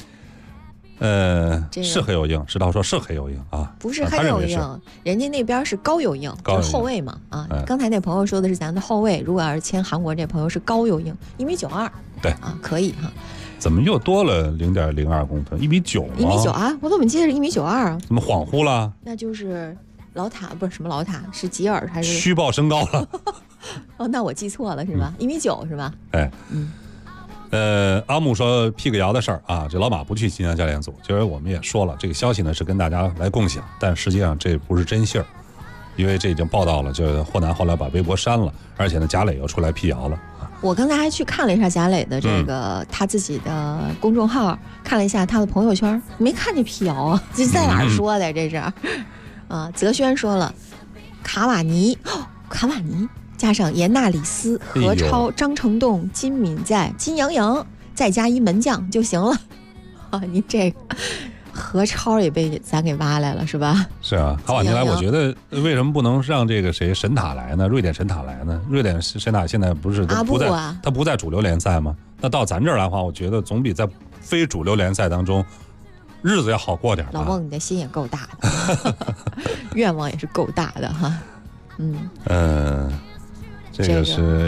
是黑有硬，石涛说是黑有硬啊， 不是黑有硬，人家那边是高有硬，就是后卫嘛啊。刚才那朋友说的是咱的后卫，如果要是签韩国这朋友是高有硬，1.92米， 对啊，可以哈。 怎么又多了0.02公分？1.9米 ？1.9米啊！我怎么记得是1.92米啊？ 怎么恍惚了？ 那就是老塔，不是什么老塔，是吉尔还是虚报身高了？ 哦，那我记错了是吧？1.9米是吧？ 哎，阿木说辟个谣的事儿啊，这老马不去新疆教练组，就是我们也说了，这个消息呢是跟大家来共享，但实际上这不是真信儿，因为这已经报道了，就是霍南后来把微博删了，而且呢贾磊又出来辟谣了。 我刚才还去看了一下贾磊的这个他自己的公众号，看了一下他的朋友圈，没看见辟谣啊，这在哪儿说的？这是啊，泽轩说了，卡瓦尼加上严纳里斯、何超、张成栋、金敏在、金洋洋，再加一门将就行了。啊，你这个何超也被咱给挖来了是吧？ 是啊，卡瓦尼来，我觉得为什么不能让这个谁神塔来呢？瑞典神塔来呢？瑞典神塔现在不是他不在主流联赛吗？那到咱这儿来的话，我觉得总比在非主流联赛当中日子要好过点。 老孟，你的心也够大的，愿望也是够大的哈。 这个是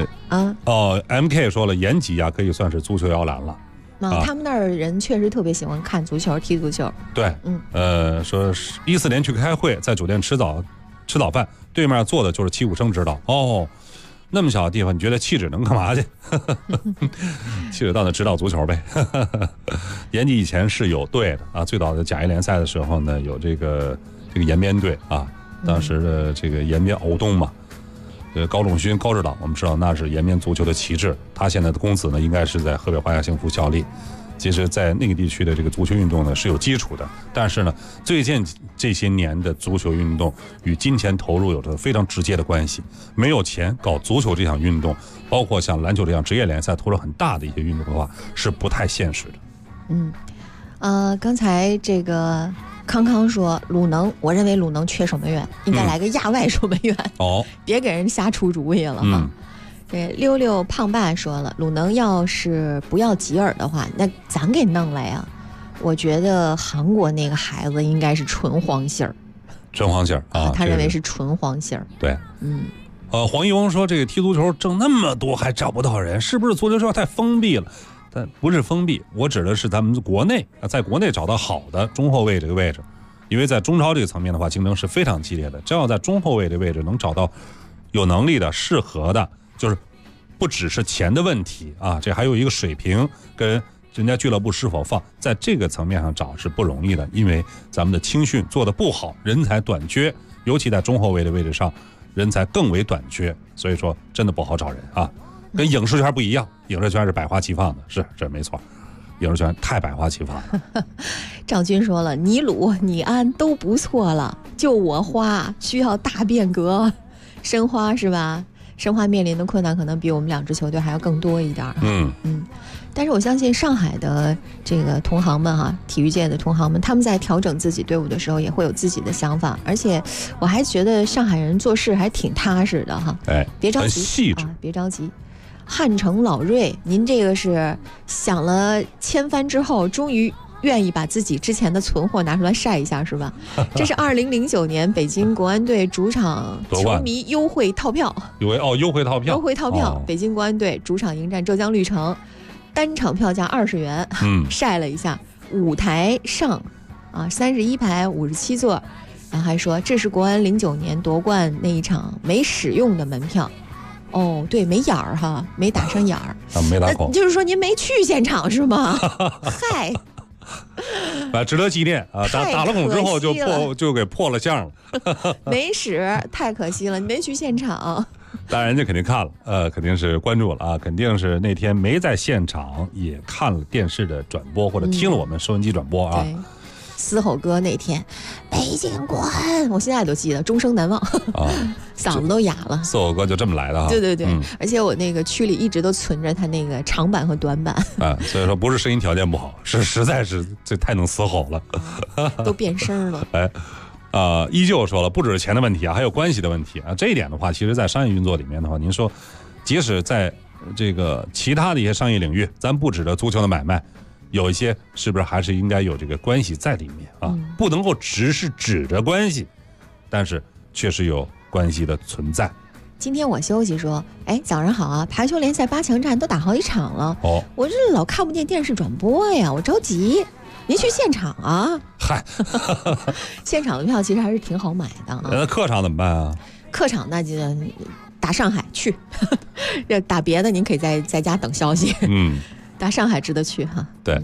MK 说了，延吉啊可以算是足球摇篮了。 他们那儿人确实特别喜欢看足球、踢足球。 对，说14年去开会，在酒店吃早饭，对面坐的就是齐武生指导。哦，那么小的地方，你觉得气质能干嘛去？气质到那指导足球呗。延吉以前是有队的啊，最早的甲 A 联赛的时候呢，有这个延边队啊，当时的这个延边欧东嘛。高仲勋高指导，我们知道那是延边足球的旗帜，他现在的公子呢应该是在河北华夏幸福效力。其实在那个地区的这个足球运动呢是有基础的，但是呢最近这些年的足球运动与金钱投入有着非常直接的关系，没有钱搞足球这项运动，包括像篮球这样职业联赛投入很大的一些运动的话是不太现实的。刚才这个康康说鲁能，我认为鲁能缺守门员，应该来个亚外守门员。别给人瞎出主意了哈。这溜溜胖爸说了，鲁能要是不要吉尔的话，那咱给弄来呀。我觉得韩国那个孩子应该是纯黄信儿。 纯黄信儿啊， 他认为是纯黄信儿。 对，黄一翁说这个踢足球挣那么多还找不到人，是不是足球市场太封闭了？但不是封闭，我指的是咱们国内在国内找到好的中后卫这个位置，因为在中超这个层面的话，竞争是非常激烈的。只要在中后卫这个位置能找到有能力的、适合的，就是不只是钱的问题啊，这还有一个水平跟人家俱乐部是否放，在这个层面上找是不容易的，因为咱们的青训做得不好，人才短缺，尤其在中后卫的位置上，人才更为短缺，所以说真的不好找人啊。跟影视圈不一样，影视圈是百花齐放的，是这没错，影视圈太百花齐放了。 赵军说了，尼鲁、尼安都不错了，就我花需要大变革，申花是吧？ 申花面临的困难可能比我们2支球队还要更多一点。但是我相信上海的这个同行们哈，体育界的同行们，他们在调整自己队伍的时候也会有自己的想法，而且我还觉得上海人做事还挺踏实的哈。别着急， 很细致别着急。汉城老瑞，您这个是想了千番之后，终于愿意把自己之前的存货拿出来晒一下是吧？这是2009年北京国安队主场球迷优惠套票， 优惠套票， 北京国安队主场迎战浙江绿城，单场票价20元，晒了一下，5台上，31排57座，然后还说这是国安09年夺冠那一场没使用的门票。对，没眼儿哈，没打上眼儿， 没打孔， 就是说您没去现场是吗？嗨。 值得纪念啊！打了孔之后就给破了相了， 没使，太可惜了，你没去现场。 当然人家肯定看了，肯定是关注了啊，肯定是那天没在现场也看了电视的转播或者听了我们收音机转播啊。 嘶吼哥那天，北京国安，我现在都记得，终生难忘嗓子都哑了。 嘶吼哥就这么来的哈。 对，而且我那个区里一直都存着他那个长版和短版所以说不是声音条件不好，是实在是这太能嘶吼了， 都变声了。 依旧说了，不只是钱的问题啊，还有关系的问题啊。这一点的话，其实在商业运作里面的话，您说，即使在这个其他的一些商业领域，咱不指着足球的买卖。有一些是不是还是应该有这个关系在里面啊？不能够只是指着关系，但是确实有关系的存在。 今天我休息说，早上好啊，排球联赛8强战都打好几场了，我这老看不见电视转播呀，我着急。您去现场啊？嗨，现场的票其实还是挺好买的啊。 那客场怎么办啊？ 客场那就打上海去，要打别的您可以在家等消息。打上海值得去哈。 对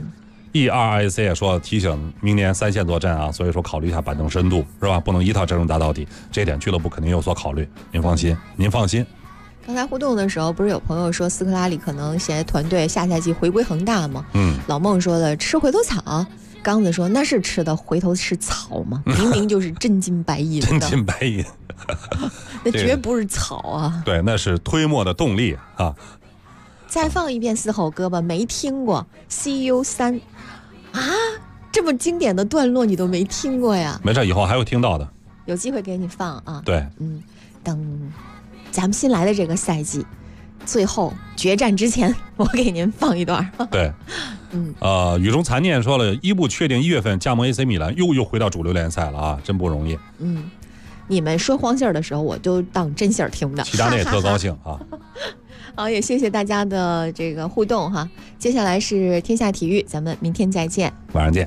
，ERIC 也说提醒明年3线作战啊，所以说考虑一下板凳深度是吧？不能一套阵容打到底，这点俱乐部肯定有所考虑。您放心。 刚才互动的时候，不是有朋友说斯科拉里可能现在团队下赛季回归恒大吗？老孟说了吃回头草，刚子说那是吃的回头是草吗？明明就是真金白银的。真金白银， 那绝不是草啊！ 对，那是推磨的动力啊。 再放一遍嘶吼歌吧，没听过 CU 3啊，这么经典的段落你都没听过呀？ 没事，以后还会听到的， 有机会给你放啊。 对， 等咱们新来的这个赛季最后决战之前，我给您放一段。 对，雨中残念说了，伊布确定1月份加盟 AC 米兰，又回到主流联赛了啊，真不容易。 你们说黄信儿的时候，我都当真信儿听的， 齐达内也特高兴啊。 好，也谢谢大家的这个互动哈。接下来是天下体育，咱们明天再见， 晚上见。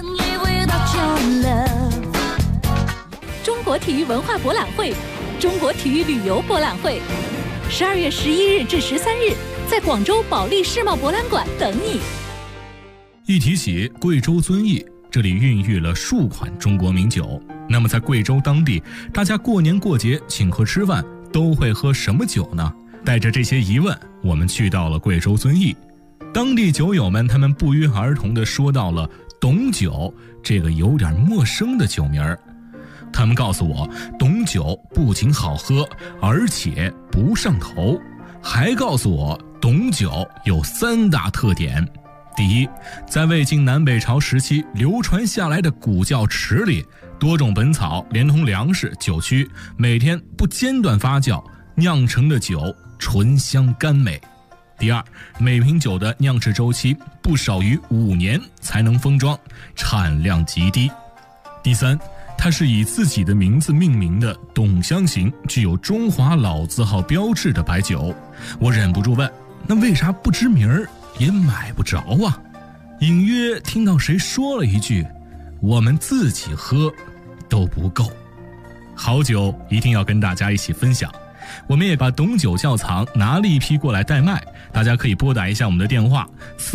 中国体育文化博览会、中国体育旅游博览会，12月11日至13日，在广州保利世贸博览馆等你。 一提起贵州遵义，这里孕育了数款中国名酒。那么在贵州当地，大家过年过节请客吃饭都会喝什么酒呢？带着这些疑问，我们去到了贵州遵义。当地酒友们他们不约而同地说到了董酒这个有点陌生的酒名儿。他们告诉我，董酒不仅好喝，而且不上头，还告诉我董酒有3大特点。第一，在魏晋南北朝时期流传下来的古窖池里，多种本草连同粮食、酒曲，每天不间断发酵酿成的酒醇香甘美。第二，每瓶酒的酿制周期不少于5年才能封装，产量极低。第三，它是以自己的名字命名的董香型，具有中华老字号标志的白酒。我忍不住问，那为啥不知名儿也买不着啊？隐约听到谁说了一句，我们自己喝都不够。好酒一定要跟大家一起分享。我们也把董酒窖藏拿了一批过来代卖，大家可以拨打一下我们的电话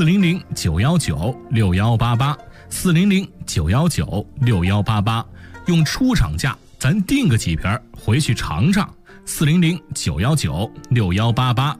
400-919-6188 400-919-6188，用出厂价咱订个几瓶回去尝尝。400-919-6188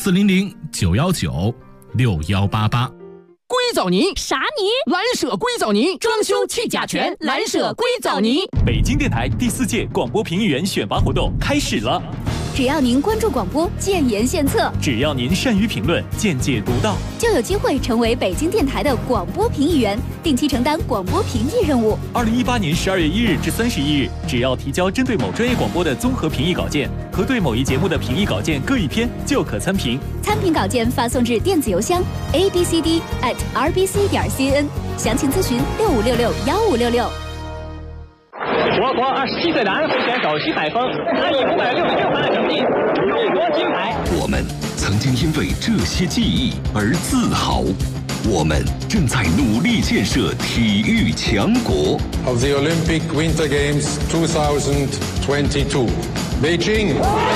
400-919-6188。 硅藻泥啥泥？ 蓝舍硅藻泥，装修去甲醛，蓝舍硅藻泥。 北京电台第4届广播评议员选拔活动开始了。 只要您关注广播，建言献策， 只要您善于评论，见解独到， 就有机会成为北京电台的广播评议员，定期承担广播评议任务。 2018年12月1日至31日，只要提交针对某专业广播的综合评议稿件和对某一节目的评议稿件各1篇，就可参评。 参评稿件发送至电子邮箱 abcd@rbc.cn， 详情咨询65661566。 我国27岁男飞选手徐载峰，他以566分的成绩勇夺金牌。 我们曾经因为这些记忆而自豪，我们正在努力建设体育强国。 Of the Olympic Winter Games 2022, Beijing。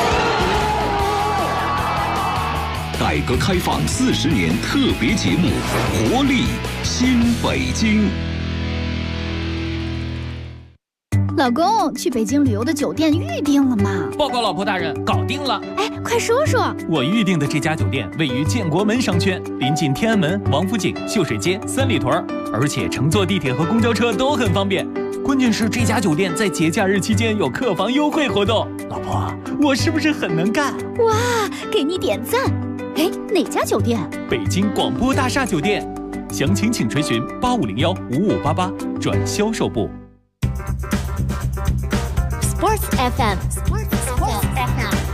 改革开放40年特别节目《活力新北京》。 老公，去北京旅游的酒店预定了吗？ 报告老婆大人，搞定了。 哎，快说说。 我预定的这家酒店位于建国门商圈，临近天安门、王府井、秀水街、三里屯，而且乘坐地铁和公交车都很方便。关键是这家酒店在节假日期间有客房优惠活动。老婆，我是不是很能干？ 哇，给你点赞。哎，哪家酒店？ 北京广播大厦酒店，详情请垂询85015588转销售部。 Sports FM。